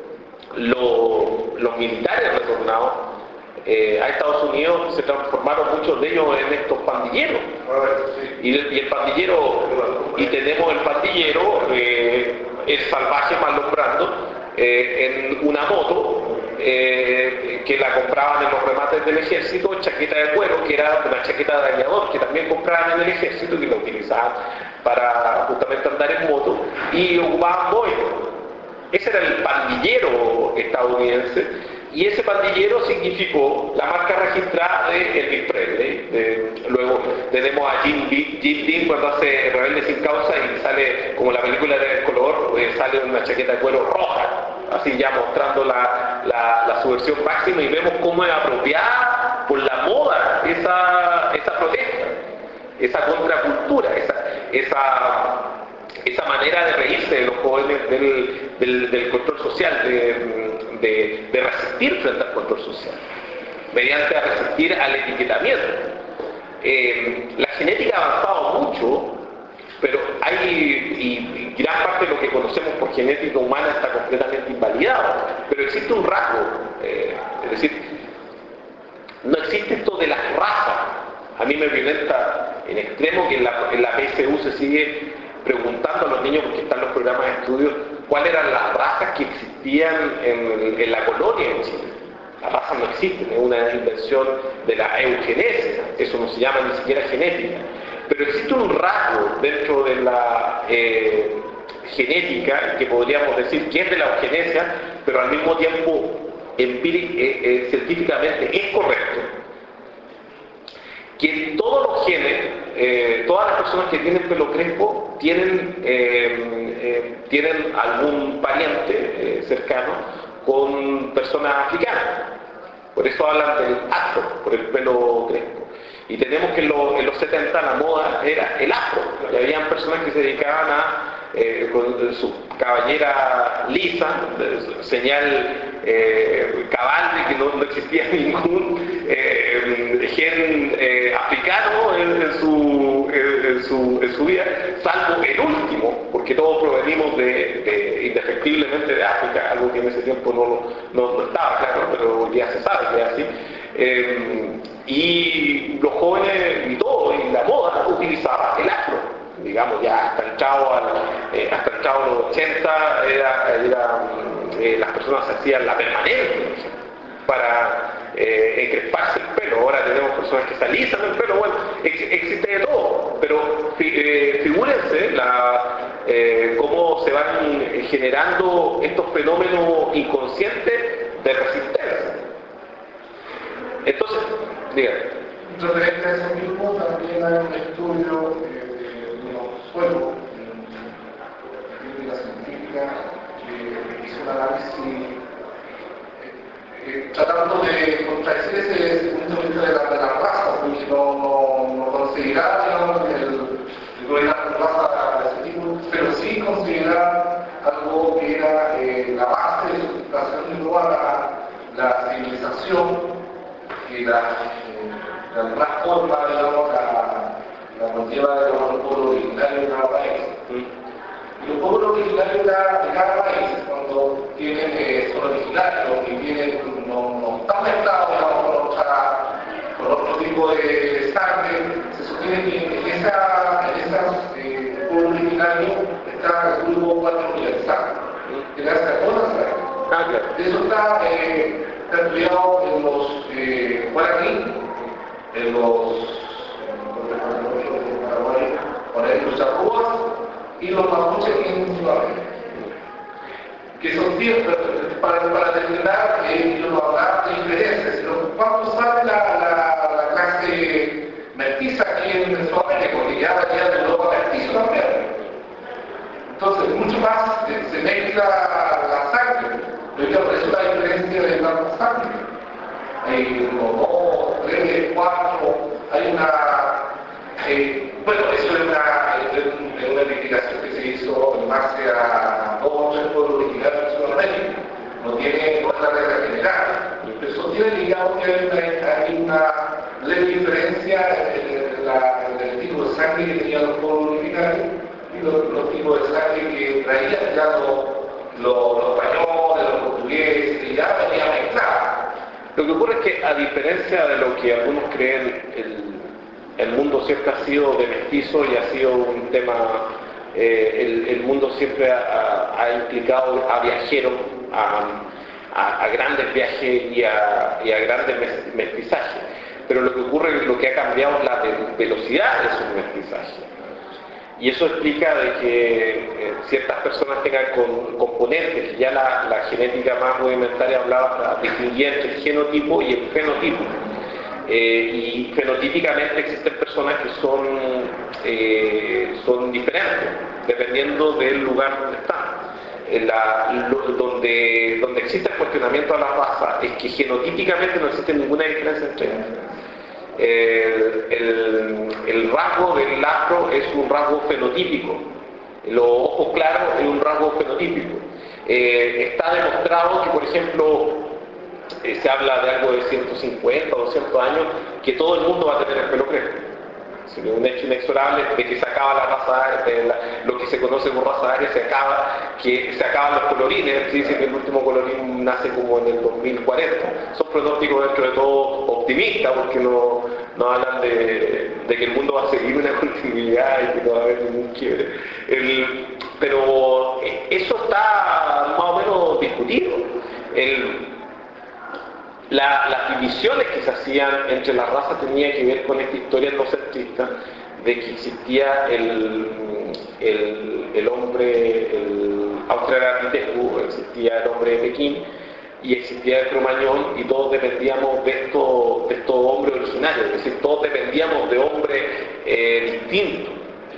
lo, los militares retornados eh, a Estados Unidos se transformaron muchos de ellos en estos pandilleros. Y, y el pandillero, y tenemos el pandillero, eh, el salvaje Marlon Brando, Eh, en una moto eh, que la compraban en los remates del ejército, chaqueta de cuero, que era una chaqueta de dañador que también compraban en el ejército y que la utilizaban para justamente andar en moto, y ocupaban Boeing. Ese era el pandillero estadounidense, y ese pandillero significó la marca registrada de Elvis Presley. De, luego tenemos a Jim, Jim Dean cuando hace Rebelde sin Causa y sale, como la película de color, eh, sale una chaqueta de cuero roja, así ya mostrando la, la, la subversión máxima, y vemos cómo es apropiada por la moda esa, esa protesta, esa contracultura, esa, esa, esa manera de reírse de los jóvenes del, del, del control social, de, de, de resistir frente al control social, mediante a resistir al etiquetamiento. Eh, la genética ha avanzado mucho, pero hay, y, y gran parte de lo que conocemos por genética humana está completamente invalidado, pero existe un rasgo, eh, es decir, no existe esto de las razas. A mí me violenta en extremo que en la, en la P S U se sigue preguntando a los niños, porque están los programas de estudio, cuáles eran las razas que existían en, en la colonia en Chile. Las razas no existen, es una invención de la eugenesia, eso no se llama ni siquiera genética. Pero existe un rasgo dentro de la eh, genética que podríamos decir que es de la eugenesia, pero al mismo tiempo empíric, eh, eh, científicamente es correcto, que todos los genes, eh, todas las personas que tienen pelo crespo tienen, eh, eh, tienen algún pariente eh, cercano con personas africanas. Por eso hablan del afro, por el pelo crespo. Y tenemos que en, lo, en los setenta la moda era el afro, y habían personas que se dedicaban a, eh, con su cabellera lisa, señal eh, cabal de que no, no existía ningún eh, gen eh, africano en, en, su, en, en, su, en su vida, salvo el último, porque todos provenimos de, de, indefectiblemente de África, algo que en ese tiempo no, no, no estaba claro, pero ya se sabe que es así. Eh, y los jóvenes y todo, y la moda utilizaba el afro, digamos, ya hasta el chavo, al, eh, hasta el chavo de los ochenta, era, era, eh, las personas hacían la permanente para eh, encresparse el pelo. Ahora tenemos personas que se alisan el pelo, bueno, ex, existe de todo, pero fi, eh, figúrense la, eh, cómo se van generando estos fenómenos inconscientes de resistencia. Entonces, dígame. Referente a eso mismo, también hay un estudio eh, de los suelos en la científica que hizo un análisis eh, tratando de contradecir ese punto de vista de la, de la raza, porque no, no, no considera, digamos, el, el gobierno de raza de ese tipo, pero sí considera algo que era eh, la base de su situación de toda la, la civilización y la, eh, de alguna forma, digamos, la, la conlleva de los pueblos originarios de cada país. Y los pueblos originarios de cada país, cuando tienen, eh, son originarios y tienen, no, no están mezclados, digamos, con, otra, con otro tipo de sangre, se sostiene que en esa, en esas eh, pueblos originarios está el grupo cuatro universal, que le hace a todas las sangre. Eso está, eh, está estudiado en los eh, guaraní, en los en los charrúas y los mapuches en Sudamérica, que son ciertos, para, para terminar, eh, yo no hablar de diferencias, sino cuánto sabe la, la, la clase mestiza aquí en Sudamérica, porque ya venía de Europa mestizo también. Entonces, mucho más eh, se mezcla la sangre, pero por eso la diferencia de la sangre. Hay uno, dos, tres, cuatro, hay una... Eh, bueno, eso es una, es una investigación que se hizo en base a dos o tres pueblos originarios de Sudamérica. No tiene no es la regla general, pero eso tiene ligado que hay una, hay una leve diferencia en, la, en el tipo de sangre que tenían los pueblos originarios y los, los tipos de sangre que traían ya los, los, los españoles, los portugueses, y ya venía mezclada. Lo que ocurre es que, a diferencia de lo que algunos creen, el El mundo siempre ha sido de mestizo y ha sido un tema, eh, el, el mundo siempre ha, ha implicado a viajeros, a, a, a grandes viajes y a, y a grandes mestizajes. Pero lo que ocurre, lo que ha cambiado es la velocidad de su mestizaje. Y eso explica de que eh, ciertas personas tengan con, componentes, ya la, la genética más rudimentaria hablaba, distinguía entre el genotipo y el fenotipo. Eh, y fenotípicamente existen personas que son, eh, son diferentes, dependiendo del lugar donde están. En la, lo, donde, donde existe el cuestionamiento a la raza es que genotípicamente no existe ninguna diferencia entre ellas. El, el, el rasgo del afro es un rasgo fenotípico, los ojos claros es un rasgo fenotípico. Eh, está demostrado que, por ejemplo, Eh, se habla de algo de ciento cincuenta o doscientos años, que todo el mundo va a tener el pelo crespo. Es un hecho inexorable de que se acaba la raza aria, lo que se conoce como raza aria se acaba, que se acaban los colorines. Se dice que el último colorín nace como en el dos mil cuarenta. Son pronósticos dentro de todo optimistas, porque no, no hablan de, de que el mundo va a seguir una continuidad y que no va a haber ningún quiebre. El, pero eso está más o menos discutido. El, La, las divisiones que se hacían entre las razas tenían que ver con esta historia etnocentrista de que existía el, el, el hombre, el australopithecus, existía el hombre de Pekín y existía el cromañón, y todos dependíamos de estos, de estos hombres originarios, es decir, todos dependíamos de hombres eh, distintos.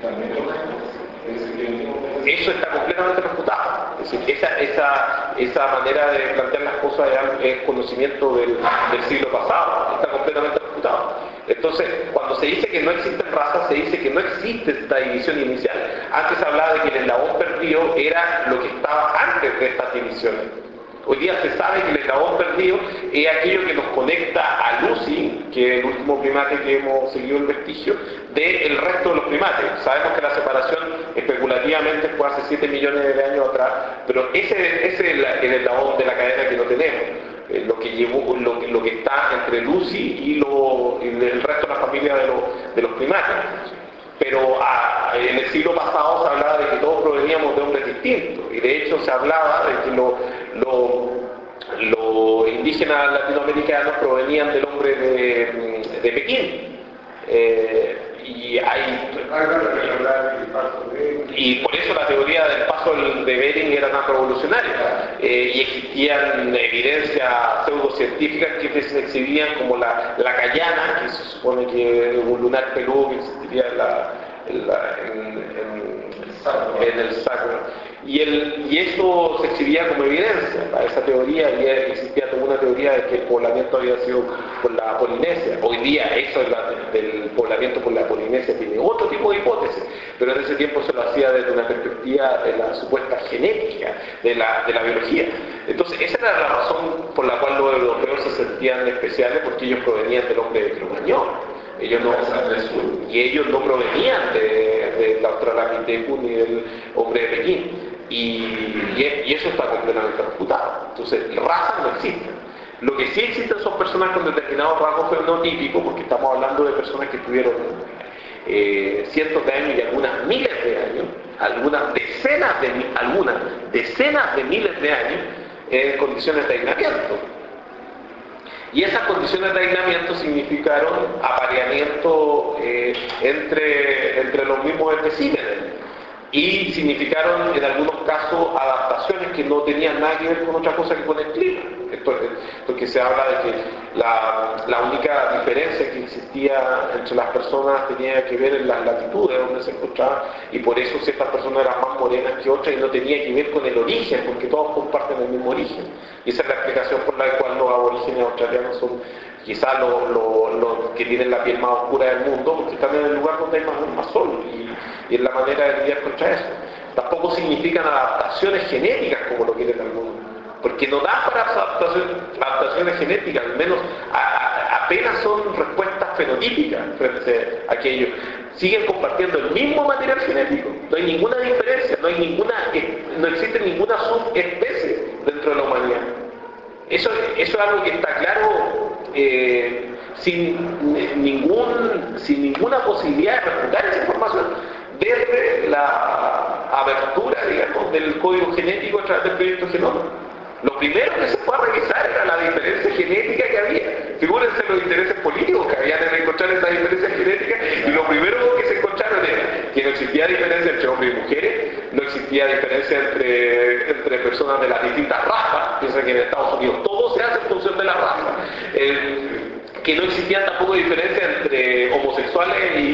Eso está completamente refutado. Es decir, esa, esa, esa manera de plantear las cosas es conocimiento del, del siglo pasado, está completamente refutado. Entonces, cuando se dice que no existen razas, se dice que no existe esta división inicial. Antes se hablaba de que el eslabón perdido era lo que estaba antes de estas divisiones. Hoy día se sabe que el eslabón perdido es aquello que nos conecta a Lucy, que es el último primate que hemos seguido el vestigio, del resto de los primates. Sabemos que la separación especulativamente fue hace siete millones de años atrás, pero ese, ese es el, el eslabón de la cadena que no tenemos. Eh, lo, que llevó, lo, lo que está entre Lucy y, lo, y el resto de la familia de, lo, de los primates. Pero ah, en el siglo pasado se hablaba de que todos proveníamos de hombres distintos, y de hecho se hablaba de que los lo, lo indígenas latinoamericanos provenían del hombre de, de Pekín. Eh, y hay y por eso la teoría del paso de Bering era tan revolucionaria, eh, y existían evidencias pseudocientíficas que se exhibían como la, la Cayana, que se supone que es un lunar peludo que existiría en, la, en, la, en, en, en el sacro, Y, el, y eso se exhibía como evidencia para esa teoría, y existía toda una teoría de que el poblamiento había sido por la Polinesia. Hoy día eso es la, del poblamiento por la Polinesia tiene otro tipo de hipótesis, pero en ese tiempo se lo hacía desde una perspectiva de la supuesta genética, de la, de la biología. Entonces esa era la razón por la cual los europeos se sentían especiales, porque ellos provenían del hombre de Cromañón. Ellos no, y ellos no provenían de, de la Australopithecus ni del hombre de Pekín. Y, y, y eso está completamente refutado. Entonces, razas no existen. Lo que sí existen son personas con determinados rasgos fenotípicos, porque estamos hablando de personas que tuvieron eh, cientos de años y algunas miles de años, algunas decenas de, algunas decenas de miles de años en condiciones de aislamiento. Y esas condiciones de aislamiento significaron apareamiento eh, entre, entre los mismos especímenes, y significaron en algunos casos adaptaciones que no tenían nada que ver con otra cosa que con el clima. Esto, porque se habla de que la, la única diferencia que existía entre las personas tenía que ver en las latitudes donde se encontraban, y por eso ciertas personas eran más morenas que otras, y no tenía que ver con el origen, porque todos comparten el mismo origen. Y esa es la explicación por la cual los aborígenes australianos son quizás los lo, lo que tienen la piel más oscura del mundo, porque están en el lugar donde hay más, más sol, y, y es la manera de lidiar contra eso. Tampoco significan adaptaciones genéticas como lo quieren algunos, porque no da para adaptaciones, adaptaciones genéticas, al menos a, a, apenas son respuestas fenotípicas frente a aquello. Siguen compartiendo el mismo material genético, no hay ninguna diferencia, no hay ninguna, no existe ninguna subespecie dentro de la humanidad. Eso, eso es algo que está claro eh, sin, ningún, sin ninguna posibilidad de refutar esa información desde la abertura, digamos, del código genético a través del proyecto Genoma. Lo primero que se fue a revisar era la diferencia genética que había. Figúrense los intereses políticos que habían en encontrar esas diferencias genéticas, y lo primero que se encontraron era que no existía diferencia entre hombres y mujeres, no existía diferencia entre, entre personas de las distintas razas. Piensa que en Estados Unidos todo se hace en función de la raza. Eh, que no existía tampoco diferencia entre homosexuales y,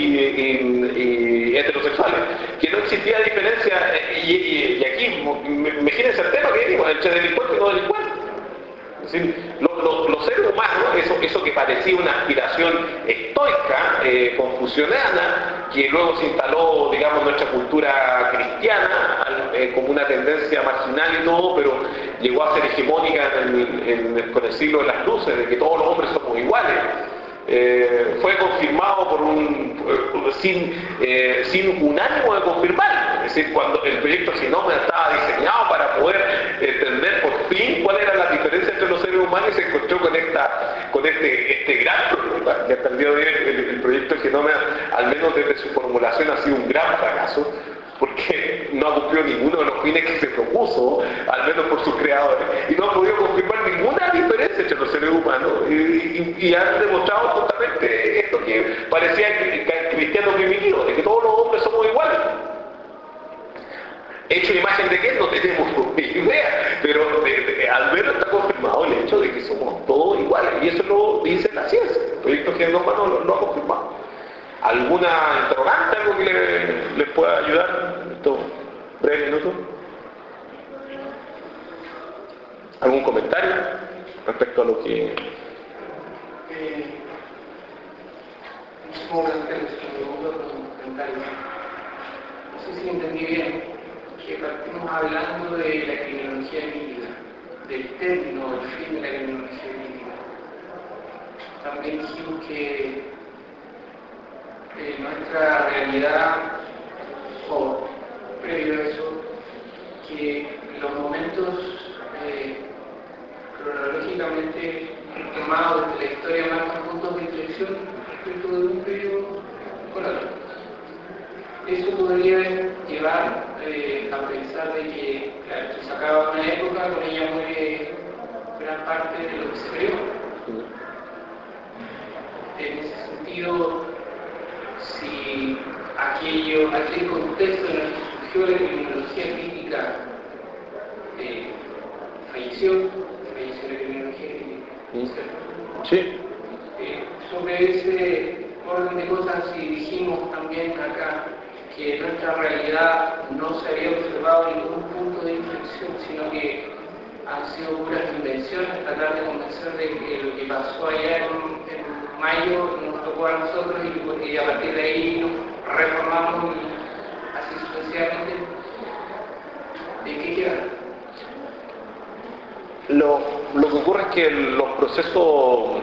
y, y heterosexuales, que no existía diferencia, y, y, y aquí, imagínense el tema que digo, entre delincuentes y no delincuentes. Es decir, los, los, los seres humanos, eso, eso que parecía una aspiración estoica, eh, confuciana, que luego se instaló, digamos, en nuestra cultura cristiana, eh, como una tendencia marginal y todo, pero llegó a ser hegemónica en el, en, con el siglo de las luces, de que todos los hombres somos iguales. Eh, fue confirmado por un eh, sin, eh, sin un ánimo de confirmar. Es decir, cuando el proyecto Genoma estaba diseñado para poder entender por fin cuál era la diferencia entre los seres humanos, y se encontró con esta con este, este gran problema, que hasta el día de hoy el, el proyecto Genoma, al menos desde su formulación, ha sido un gran fracaso, porque no ha cumplido ninguno de los fines que se propuso, al menos por sus creadores, y no ha podido confirmar ninguna diferencia entre los seres humanos, y, y, y han demostrado justamente esto que parecía cristiano primitivo, de que todos los hombres somos iguales. Hecho imagen de qué no tenemos ni idea, pero de, de, al menos está confirmado el hecho de que somos todos iguales, y eso lo dice la ciencia. El proyecto Genoma no lo, lo ha confirmado. ¿Alguna interrogante, algo que les le pueda ayudar en estos breves minutos? ¿Algún comentario respecto a lo que...? Eh, supongo que el segundo comentario. No sé si entendí bien, que partimos hablando de la criminología líquida, del término, del fin de la criminología líquida. También dijimos que Eh, nuestra realidad, o previo a eso, que los momentos eh, cronológicamente tomados de la historia marcan puntos de inflexión respecto de un periodo con otro. Eso podría llevar eh, a pensar de que, claro, se acaba una época, con ella muere gran parte de lo que se creó. En ese sentido, si aquello, aquel contexto en el que surgió la criminología crítica eh, falleció, falleció la criminología crítica. Sí. Eh, sobre ese orden de cosas, si dijimos también acá que en nuestra realidad no se había observado ningún punto de inflexión, sino que han sido puras invenciones, tratar de convencer de que lo que pasó allá en, en mayo nos tocó a nosotros y, y a partir de ahí nos reformamos y así sucesivamente. ¿De qué queda? Lo, lo que ocurre es que los procesos,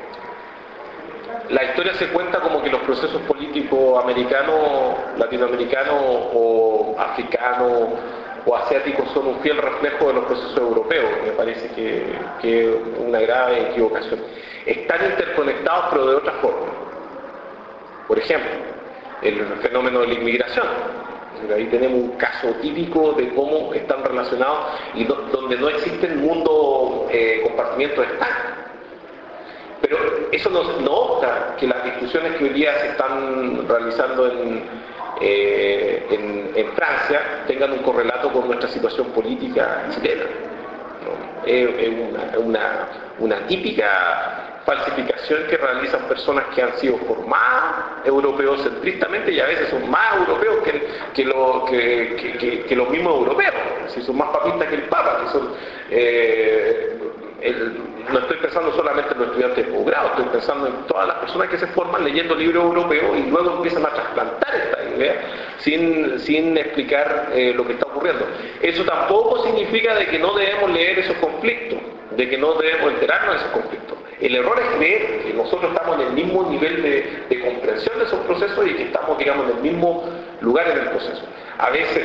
la historia se cuenta como que los procesos políticos americanos, latinoamericanos o africanos o asiáticos son un fiel reflejo de los procesos europeos. Me parece que, que es una grave equivocación. Están interconectados pero de otra forma. Por ejemplo, el fenómeno de la inmigración. Ahí tenemos un caso típico de cómo están relacionados y do, donde no existe el mundo eh, compartimiento de Estado. Pero eso no, no obsta que las discusiones que hoy día se están realizando en, eh, en, en Francia tengan un correlato con nuestra situación política chilena, ¿no? Es, es una, una, una típica falsificación que realizan personas que han sido formadas europeocentristamente y a veces son más europeos que, que, lo, que, que, que, que los mismos europeos, si son más papistas que el Papa, que son, eh, el, no estoy pensando solamente en los estudiantes de posgrado, estoy pensando en todas las personas que se forman leyendo libros europeos y luego empiezan a trasplantar esta idea sin, sin explicar eh, lo que está ocurriendo. Eso tampoco significa de que no debemos leer esos conflictos, de que no debemos enterarnos de esos conflictos. El error es creer que nosotros estamos en el mismo nivel de, de comprensión de esos procesos y que estamos, digamos, en el mismo lugar en el proceso. A veces,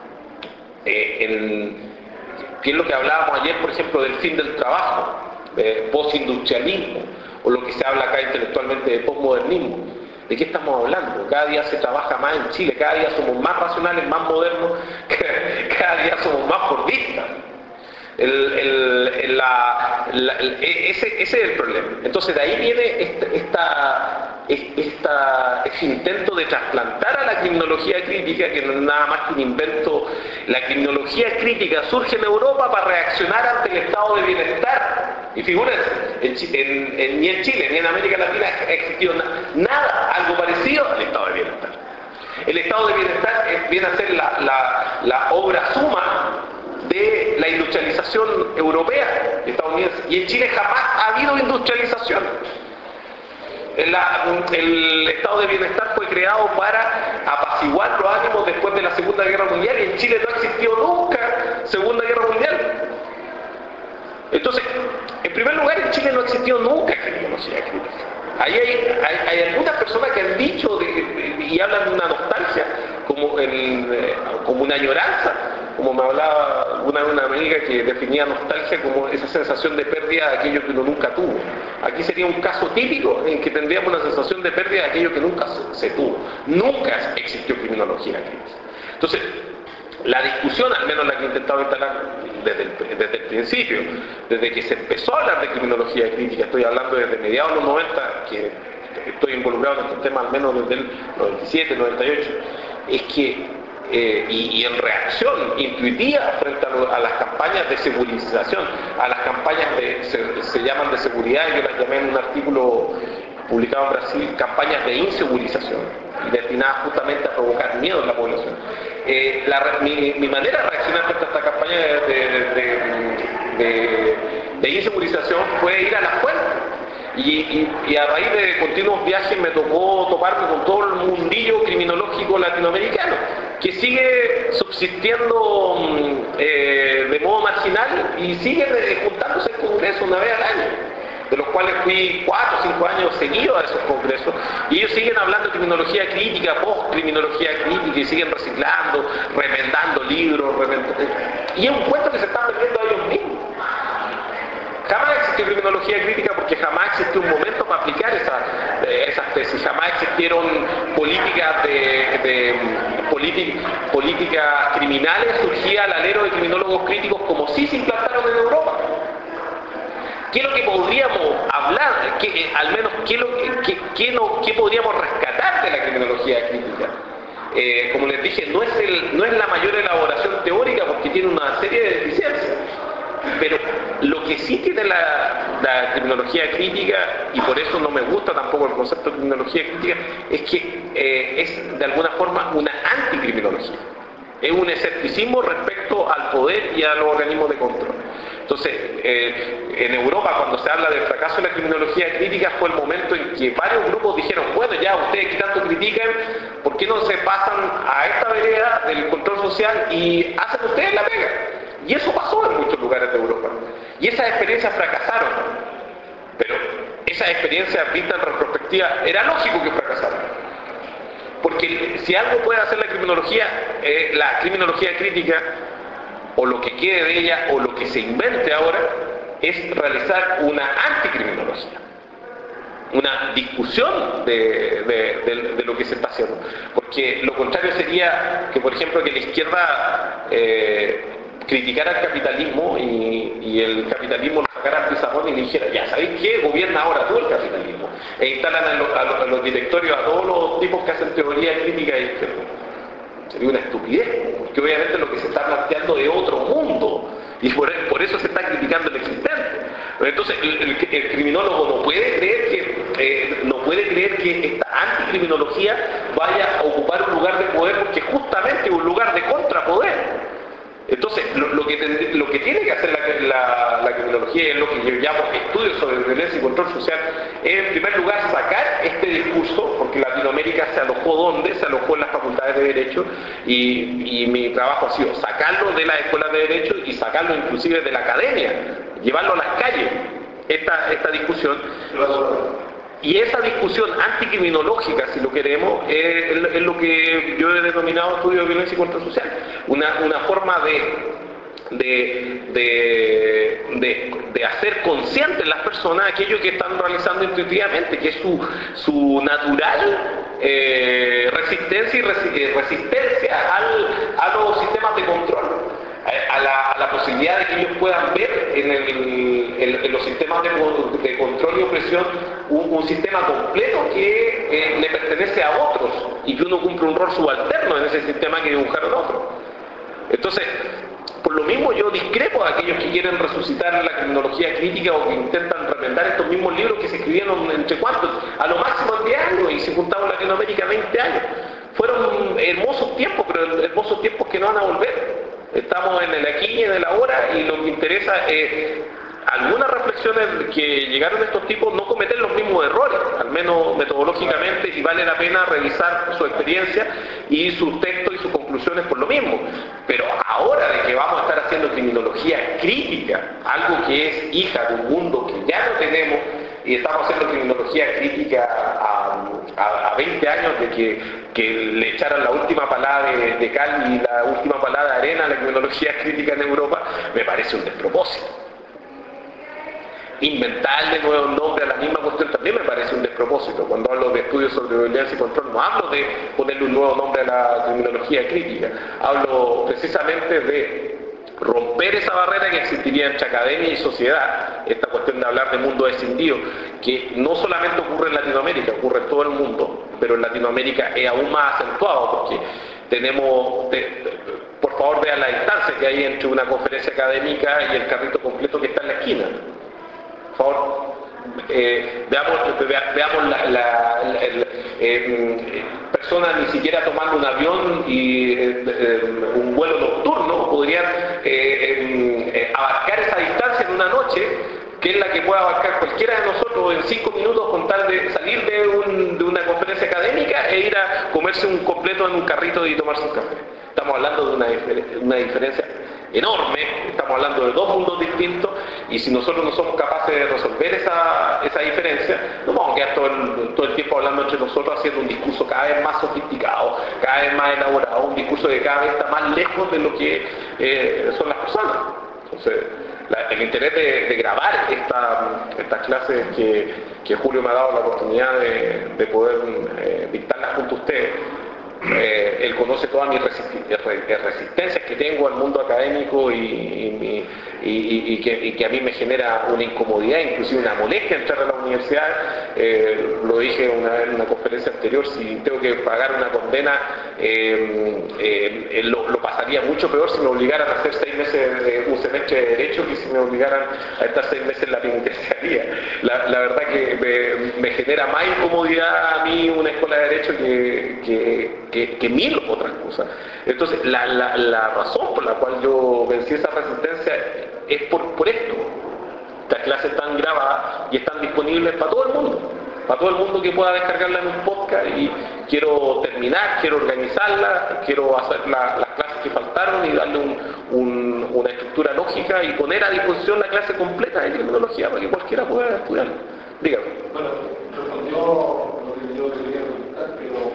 eh, en, que es lo que hablábamos ayer, por ejemplo, del fin del trabajo, eh, postindustrialismo, o lo que se habla acá intelectualmente de posmodernismo. ¿De qué estamos hablando? Cada día se trabaja más en Chile, cada día somos más racionales, más modernos, cada día somos más fordistas. El, el, el, la, la, el, ese, ese es el problema. Entonces de ahí viene esta, esta, esta, este intento de trasplantar a la criminología crítica, que no es nada más que un invento. La criminología crítica surge en Europa para reaccionar ante el estado de bienestar. Y figúrense, en, en, en, ni en Chile ni en América Latina ha existido nada, algo parecido al estado de bienestar. El estado de bienestar es, viene a ser la, la, la obra suma de la industrialización europea, estadounidense, y en Chile jamás ha habido industrialización. La, el estado de bienestar fue creado para apaciguar los ánimos después de la Segunda Guerra Mundial y en Chile no existió nunca Segunda Guerra Mundial. Entonces, en primer lugar, en Chile no existió nunca criminología crítica. Ahí hay, hay, hay algunas personas que han dicho de, y hablan de una nostalgia, como, el, como una añoranza, como me hablaba una, una amiga que definía nostalgia como esa sensación de pérdida de aquello que uno nunca tuvo. Aquí sería un caso típico en que tendríamos una sensación de pérdida de aquello que nunca se, se tuvo. Nunca existió criminología crítica. Entonces, la discusión, al menos la que he intentado instalar desde el, desde el principio, desde que se empezó a hablar de criminología crítica, estoy hablando desde mediados de los noventa, que estoy involucrado en este tema al menos desde el noventa y siete, noventa y ocho, es que Eh, y, y en reacción intuitiva frente a, lo, a las campañas de segurización, a las campañas de, se, se llaman de seguridad, yo las llamé en un artículo publicado en Brasil, campañas de insegurización, destinadas justamente a provocar miedo en la población. Eh, la, mi, mi manera de reaccionar frente a esta campaña de, de, de, de, de insegurización fue ir a la fuente. Y, y, y a raíz de continuos viajes me tocó toparme con todo el mundillo criminológico latinoamericano, que sigue subsistiendo eh, de modo marginal y sigue juntándose en congresos una vez al año, de los cuales fui cuatro o cinco años seguidos a esos congresos, y ellos siguen hablando de criminología crítica, post-criminología crítica, y siguen reciclando, remendando libros, remendando, y es un cuento que se están vendiendo a ellos mismos. Jamás existió criminología crítica porque jamás existió un momento para aplicar esa, esas tesis, jamás existieron políticas de, de política, políticas criminales, surgía al alero de criminólogos críticos como sí se implantaron en Europa. ¿Qué es lo que podríamos hablar? ¿Qué, al menos, ¿qué, es lo que, qué, qué, no, qué podríamos rescatar de la criminología crítica? Eh, como les dije, no es, el, no es la mayor elaboración teórica porque tiene una serie de deficiencias. Pero lo que sí tiene la, la criminología crítica, y por eso no me gusta tampoco el concepto de criminología crítica, es que eh, es de alguna forma una anticriminología. Es un escepticismo respecto al poder y a los organismos de control. Entonces, eh, en Europa, cuando se habla del fracaso de la criminología crítica, fue el momento en que varios grupos dijeron, bueno, ya ustedes que tanto critican, ¿por qué no se pasan a esta vereda del control social y hacen ustedes la pega? Y eso pasó en muchos lugares de Europa. Y esas experiencias fracasaron. Pero esas experiencias vistas en retrospectiva, era lógico que fracasaran. Porque si algo puede hacer la criminología, eh, la criminología crítica, o lo que quede de ella, o lo que se invente ahora, es realizar una anticriminología. Una discusión de, de, de, de lo que se está haciendo. Porque lo contrario sería que, por ejemplo, que la izquierda eh, criticara el capitalismo y, y el capitalismo lo sacara al pizarrón y le dijera, ya, ¿sabéis qué? Gobierna ahora tú el capitalismo. E instalan a los, a los, a los directorios a todos los tipos que hacen teoría crítica de izquierda. Sería una estupidez, porque obviamente lo que se está planteando es otro mundo, y por, por eso se está criticando el existente. Entonces, el, el, el criminólogo no puede creer que eh, no puede creer que esta anticriminología vaya a ocupar un lugar de poder, porque justamente es un lugar de contrapoder. Entonces, lo, lo, que, lo que tiene que hacer la, la, la criminología, es lo que yo llamo estudios sobre violencia y control social, es en primer lugar sacar este discurso, porque Latinoamérica se alojó donde, se alojó en las facultades de Derecho, y, y mi trabajo ha sido sacarlo de las escuelas de Derecho y sacarlo inclusive de la academia, llevarlo a las calles, esta, esta discusión. Y esa discusión anticriminológica, si lo queremos, es, es lo que yo he denominado estudio de violencia y control social. Una, una forma de, de, de, de, de hacer conscientes las personas aquello que están realizando intuitivamente, que es su, su natural eh, resistencia y resi, resistencia al, a los sistemas de control. A la, a la posibilidad de que ellos puedan ver en, el, en, en los sistemas de, de control y opresión un, un sistema completo que eh, le pertenece a otros y que uno cumple un rol subalterno en ese sistema que dibujaron otros. Entonces, por lo mismo yo discrepo de aquellos que quieren resucitar la criminología crítica o que intentan remendar estos mismos libros que se escribieron entre cuantos, a lo máximo en diez años, y se juntaron en Latinoamérica veinte años. Fueron hermosos tiempos, pero hermosos tiempos que no van a volver. Estamos en el aquí y en el ahora, y lo que interesa es algunas reflexiones que llegaron estos tipos, no cometer los mismos errores, al menos metodológicamente, y vale la pena revisar su experiencia y sus textos y sus conclusiones por lo mismo. Pero ahora de que vamos a estar haciendo criminología crítica, algo que es hija de un mundo que ya no tenemos, y estamos haciendo criminología crítica a, a, a veinte años de que, que le echaran la última palada de, de cal y la última palada de arena a la criminología crítica en Europa, me parece un despropósito. Inventarle nuevos nombres a la misma cuestión también me parece un despropósito. Cuando hablo de estudios sobre violencia y control, no hablo de ponerle un nuevo nombre a la criminología crítica, hablo precisamente de romper esa barrera que existiría entre academia y sociedad, esta cuestión de hablar de mundo escindido, que no solamente ocurre en Latinoamérica, ocurre en todo el mundo, pero en Latinoamérica es aún más acentuado, porque tenemos, de, de, por favor vean la distancia que hay entre una conferencia académica y el carrito completo que está en la esquina. Por favor, eh, veamos, ve, veamos la, la, la, el, eh, personas ni siquiera tomando un avión y eh, eh, un vuelo nocturno podrían eh, eh, abarcar esa distancia en una noche, que es la que puede abarcar cualquiera de nosotros en cinco minutos, con tal de salir de, un, de una conferencia académica e ir a comerse un completo en un carrito y tomarse un café. Estamos hablando de una, una diferencia enorme, estamos hablando de dos mundos distintos, y si nosotros no somos capaces de resolver esa, esa diferencia, nos vamos a quedar todo el, todo el tiempo hablando entre nosotros, haciendo un discurso cada vez más sofisticado, cada vez más elaborado, un discurso que cada vez está más lejos de lo que eh, son las personas. Entonces, la, el interés de, de grabar esta, estas clases que, que Julio me ha dado la oportunidad de, de poder eh, dictarlas junto a ustedes. Eh, él conoce todas mis resistencias que tengo al mundo académico y, y, y, y, y, que, y que a mí me genera una incomodidad, inclusive una molestia entrar a la universidad. Eh, lo dije una vez en una conferencia anterior, si tengo que pagar una condena, eh, eh, lo, lo pasaría mucho peor si me obligaran a hacer seis meses de un semestre de Derecho que si me obligaran a estar seis meses en la penitenciaría. La, la verdad que me, me genera más incomodidad a mí una escuela de Derecho que, que, que, que mil otras cosas. Entonces, la, la, la razón por la cual yo vencí esa resistencia es por, por esto. Estas clases están grabadas y están disponibles para todo el mundo, para todo el mundo que pueda descargarla en un podcast, y quiero terminar, quiero organizarla, quiero hacer la, las clases que faltaron y darle un, un, una estructura lógica y poner a disposición la clase completa de criminología para que cualquiera pueda estudiarla. Dígame. Bueno, respondió lo que yo quería preguntar, pero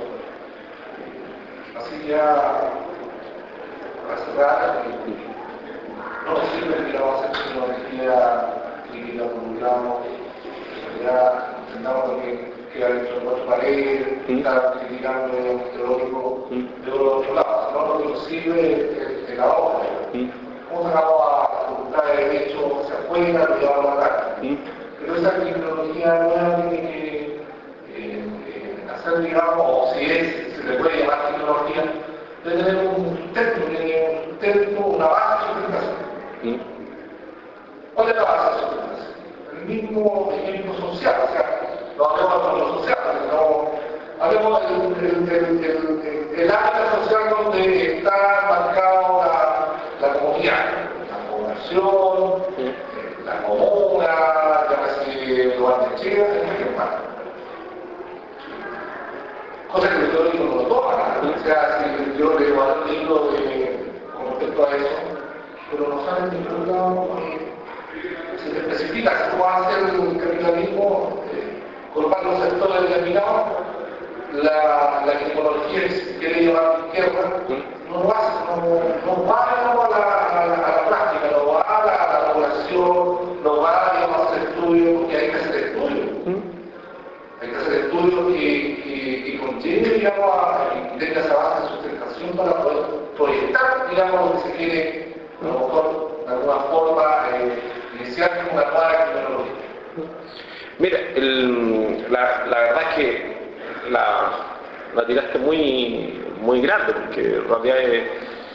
así ya para cerrar, no nos sirve que la vamos a hacer criminología crítica por un lado, ya entendamos también que hay dentro de cuatro paredes, está criticando el teórico de otro lado, no lo que nos sirve es la obra. ¿Cómo sacamos a la facultad de Derecho hacia afuera, lo llevamos a la práctica? Pero esa criminología nueva tiene que eh, eh, hacer, digamos, o si es, se le puede llamar criminología, debe tener un sustento, tiene un sustento, una base de sustentación. ¿Cuál es la base de sustentación? El mismo ejemplo social, o sea, no hablemos de lo social, sino hablemos del, del, del, del, del área social donde está marcado la, la comunidad, la población, la comuna, llámese lugar de Chile, en más. Cosa que el teórico no lo toma, o sea, si yo le voy a dar un libro con respecto a eso, pero no saben de ningún lado, se te especifica si tú vas a hacer un capitalismo eh, colocando un sector determinado, la, la criminología que quiere llevar a la izquierda, no lo hace, no, no va no a, la, a, la, a la práctica, no va a la, a la población, no va digamos, a hacer estudios, porque hay que hacer estudios. Hay que hacer estudios que, que, que conlleven, digamos, a, y tenga esa base de sustentación para poder proyectar, digamos, lo que se quiere, a lo mejor, de alguna forma, eh, iniciar una nueva criminología. Mira, el, la, la verdad es que la, la tiraste muy, muy grande, porque en realidad es,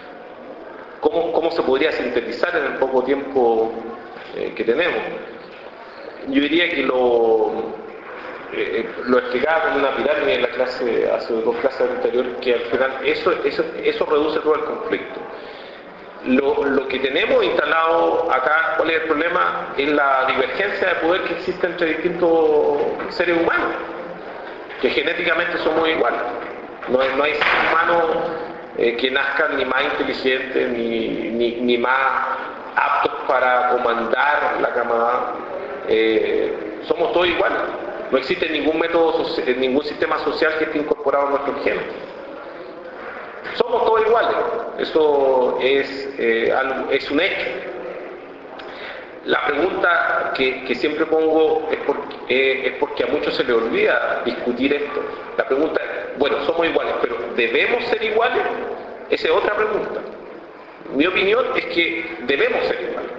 ¿cómo, ¿cómo se podría sintetizar en el poco tiempo eh, que tenemos? Yo diría que lo, eh, lo explicaba con una pirámide en la clase, hace dos clases anteriores, que al final eso, eso, eso reduce todo el conflicto. Lo, lo que tenemos instalado acá, ¿cuál es el problema? Es la divergencia de poder que existe entre distintos seres humanos, que genéticamente somos iguales. No hay, no hay seres humanos eh, que nazcan ni más inteligentes ni, ni, ni más aptos para comandar la camada. Eh, somos todos iguales. No existe ningún método, ningún sistema social que esté incorporado a nuestros genes. Somos todos iguales, eso es, eh, algo, es un hecho. La pregunta que, que siempre pongo es porque, eh, es porque a muchos se les olvida discutir esto. La pregunta es, bueno, somos iguales, pero ¿debemos ser iguales? Esa es otra pregunta. Mi opinión es que debemos ser iguales.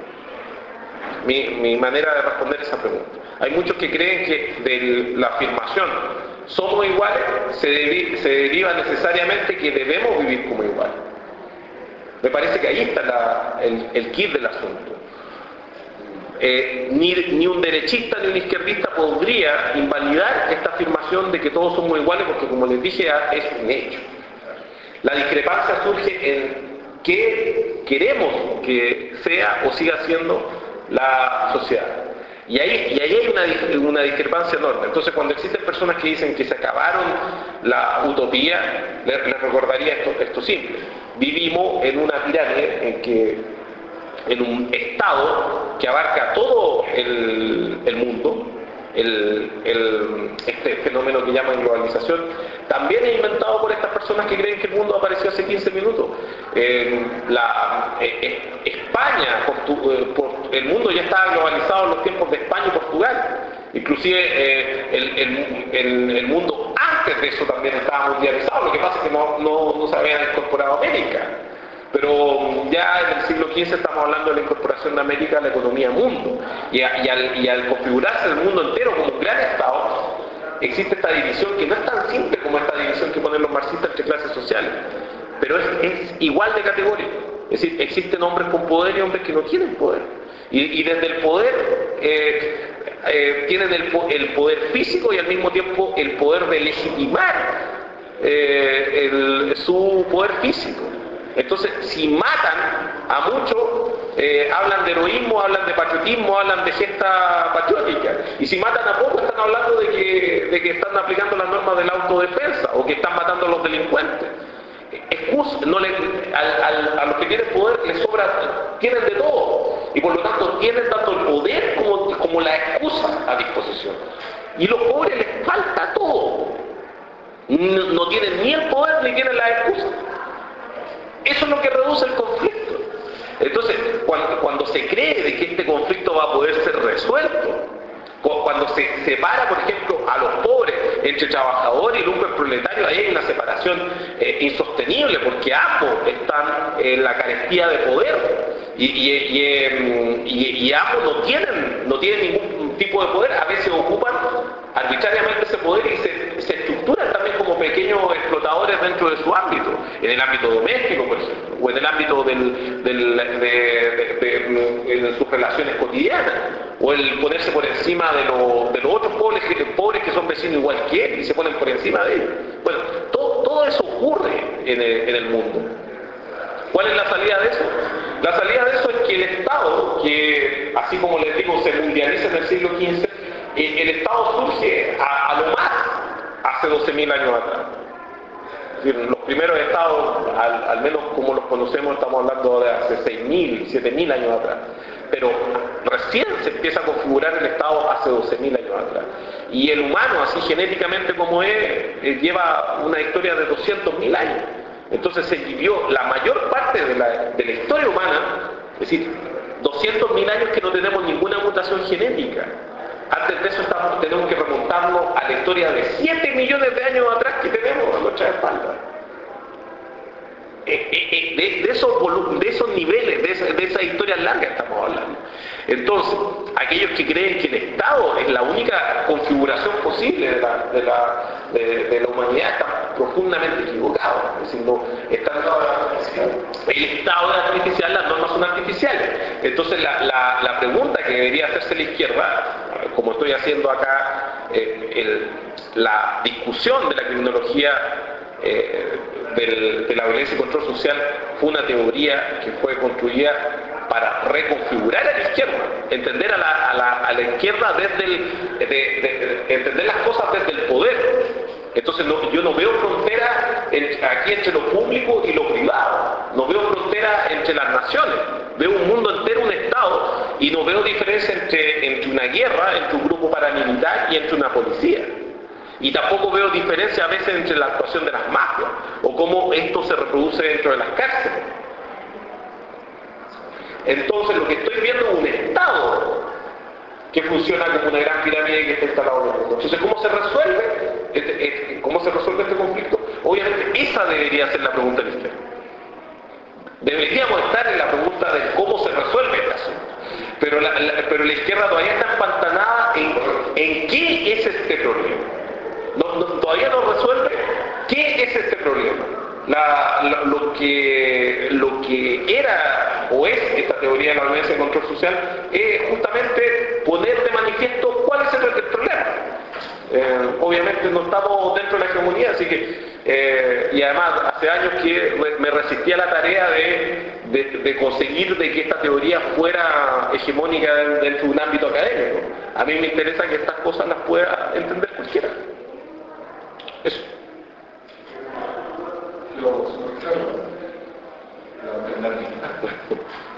Mi, mi manera de responder esa pregunta. Hay muchos que creen que de la afirmación somos iguales, se, debi, se deriva necesariamente que debemos vivir como iguales. Me parece que ahí está la, el, el kit del asunto. Eh, ni, ni un derechista ni un izquierdista podría invalidar esta afirmación de que todos somos iguales, porque como les dije, es un hecho. La discrepancia surge en qué queremos que sea o siga siendo la sociedad. Y ahí, y ahí hay una, una discrepancia enorme. Entonces, cuando existen personas que dicen que se acabaron la utopía, les, les recordaría esto, esto simple. Vivimos en una pirámide en que, en un estado que abarca todo el, el mundo, el, el, este fenómeno que llaman globalización, también es inventado por estas personas que creen que el mundo apareció hace quince minutos. Eh, la, eh, España, Portu, eh, por, el mundo ya estaba globalizado en los tiempos de España y Portugal. Inclusive eh, el, el, el, el mundo antes de eso también estaba mundializado. Lo que pasa es que no, no, no se había incorporado América. Pero ya en el siglo quince estamos hablando de la incorporación de América a la economía mundo. Y, a, y, al, y al configurarse el mundo entero como un gran Estado, existe esta división que no es tan simple como esta división que ponen los marxistas entre clases sociales, pero es, es igual de categórico. Es decir, existen hombres con poder y hombres que no tienen poder. Y, y desde el poder eh, eh, tienen el, el poder físico y al mismo tiempo el poder de legitimar eh, el, su poder físico. Entonces, si matan a muchos, eh, hablan de heroísmo, hablan de patriotismo, hablan de gesta patriótica. Y si matan a pocos, están hablando de que, de que están aplicando las normas de la autodefensa o que están matando a los delincuentes. Excusa, no le, al, al, a los que tienen poder les sobra, tienen de todo. Y por lo tanto, tienen tanto el poder como, como la excusa a disposición. Y a los pobres les falta todo. No, no tienen ni el poder ni tienen la excusa. Eso es lo que reduce el conflicto. Entonces, cuando, cuando se cree de que este conflicto va a poder ser resuelto, cuando se separa, por ejemplo, a los pobres entre trabajadores y lumpen proletario, ahí hay una separación eh, insostenible, porque ambos están en la carestía de poder y, y, y, y, y ambos no tienen, no tienen ningún tipo de poder. A veces ocupan arbitrariamente ese poder y se, se estructuran también como pequeños explotadores dentro de su ámbito, en el ámbito doméstico, por ejemplo, o en el ámbito del, del, de, de, de, de, de sus relaciones cotidianas, o el ponerse por encima de, lo, de los otros pobres que, pobres que son vecinos igual que él y se ponen por encima de él. Bueno, todo, todo eso ocurre en el, en el mundo. ¿Cuál es la salida de eso? La salida de eso es que el Estado, que así como les digo se mundializa en el siglo quince, el Estado surge a, a lo más hace doce mil años atrás. Es decir, los primeros estados, al, al menos como los conocemos, estamos hablando de hace seis mil, siete mil años atrás. Pero recién se empieza a configurar el Estado hace doce mil años atrás. Y el humano, así genéticamente como es, eh, lleva una historia de doscientos mil años. Entonces se vivió la mayor parte de la, de la historia humana, es decir, doscientos mil años que no tenemos ninguna mutación genética. Antes de eso estamos, tenemos que remontarnos a la historia de siete millones de años atrás que tenemos a nuestra espalda. Eh, eh, de, de, esos de esos niveles, de, esa, de esas historias largas estamos hablando. Entonces, aquellos que creen que el Estado es la única configuración posible de la, de la, de, de la humanidad están profundamente equivocados. Es decir, no, están, el Estado es artificial, las normas son artificiales. Entonces, la, la, la pregunta que debería hacerse la izquierda, como estoy haciendo acá, eh, el, la discusión de la criminología eh, del, de la violencia y control social fue una teoría que fue construida para reconfigurar a la izquierda, entender a la, a la, a la izquierda desde el, de, de, de, entender las cosas desde el poder. Entonces no, yo no veo frontera en, aquí entre lo público y lo privado, no veo frontera entre las naciones, veo un mundo entero, un Estado, y no veo diferencia entre, entre una guerra, entre un grupo paramilitar y entre una policía. Y tampoco veo diferencia a veces entre la actuación de las mafias, o cómo esto se reproduce dentro de las cárceles. Entonces lo que estoy viendo es un Estado que funciona como una gran pirámide que está instalado en el mundo. Entonces, ¿cómo se resuelve este, este, cómo se resuelve este conflicto? Obviamente esa debería ser la pregunta de usted. Deberíamos estar en la pregunta de cómo se resuelve este asunto. Pero la, la, pero la izquierda todavía está empantanada en, en qué es este problema. No, no, todavía no resuelve qué es este problema. La, la, lo, que, lo que era o es esta teoría de la violencia y control social es justamente poner de manifiesto cuál es el, el problema. Eh, obviamente no estamos dentro de la hegemonía, así que eh, y además hace años que me resistí a la tarea de, de, de conseguir de que esta teoría fuera hegemónica dentro de un ámbito académico. A mí me interesa que estas cosas las pueda entender cualquiera. Eso. Lo, la alternativa.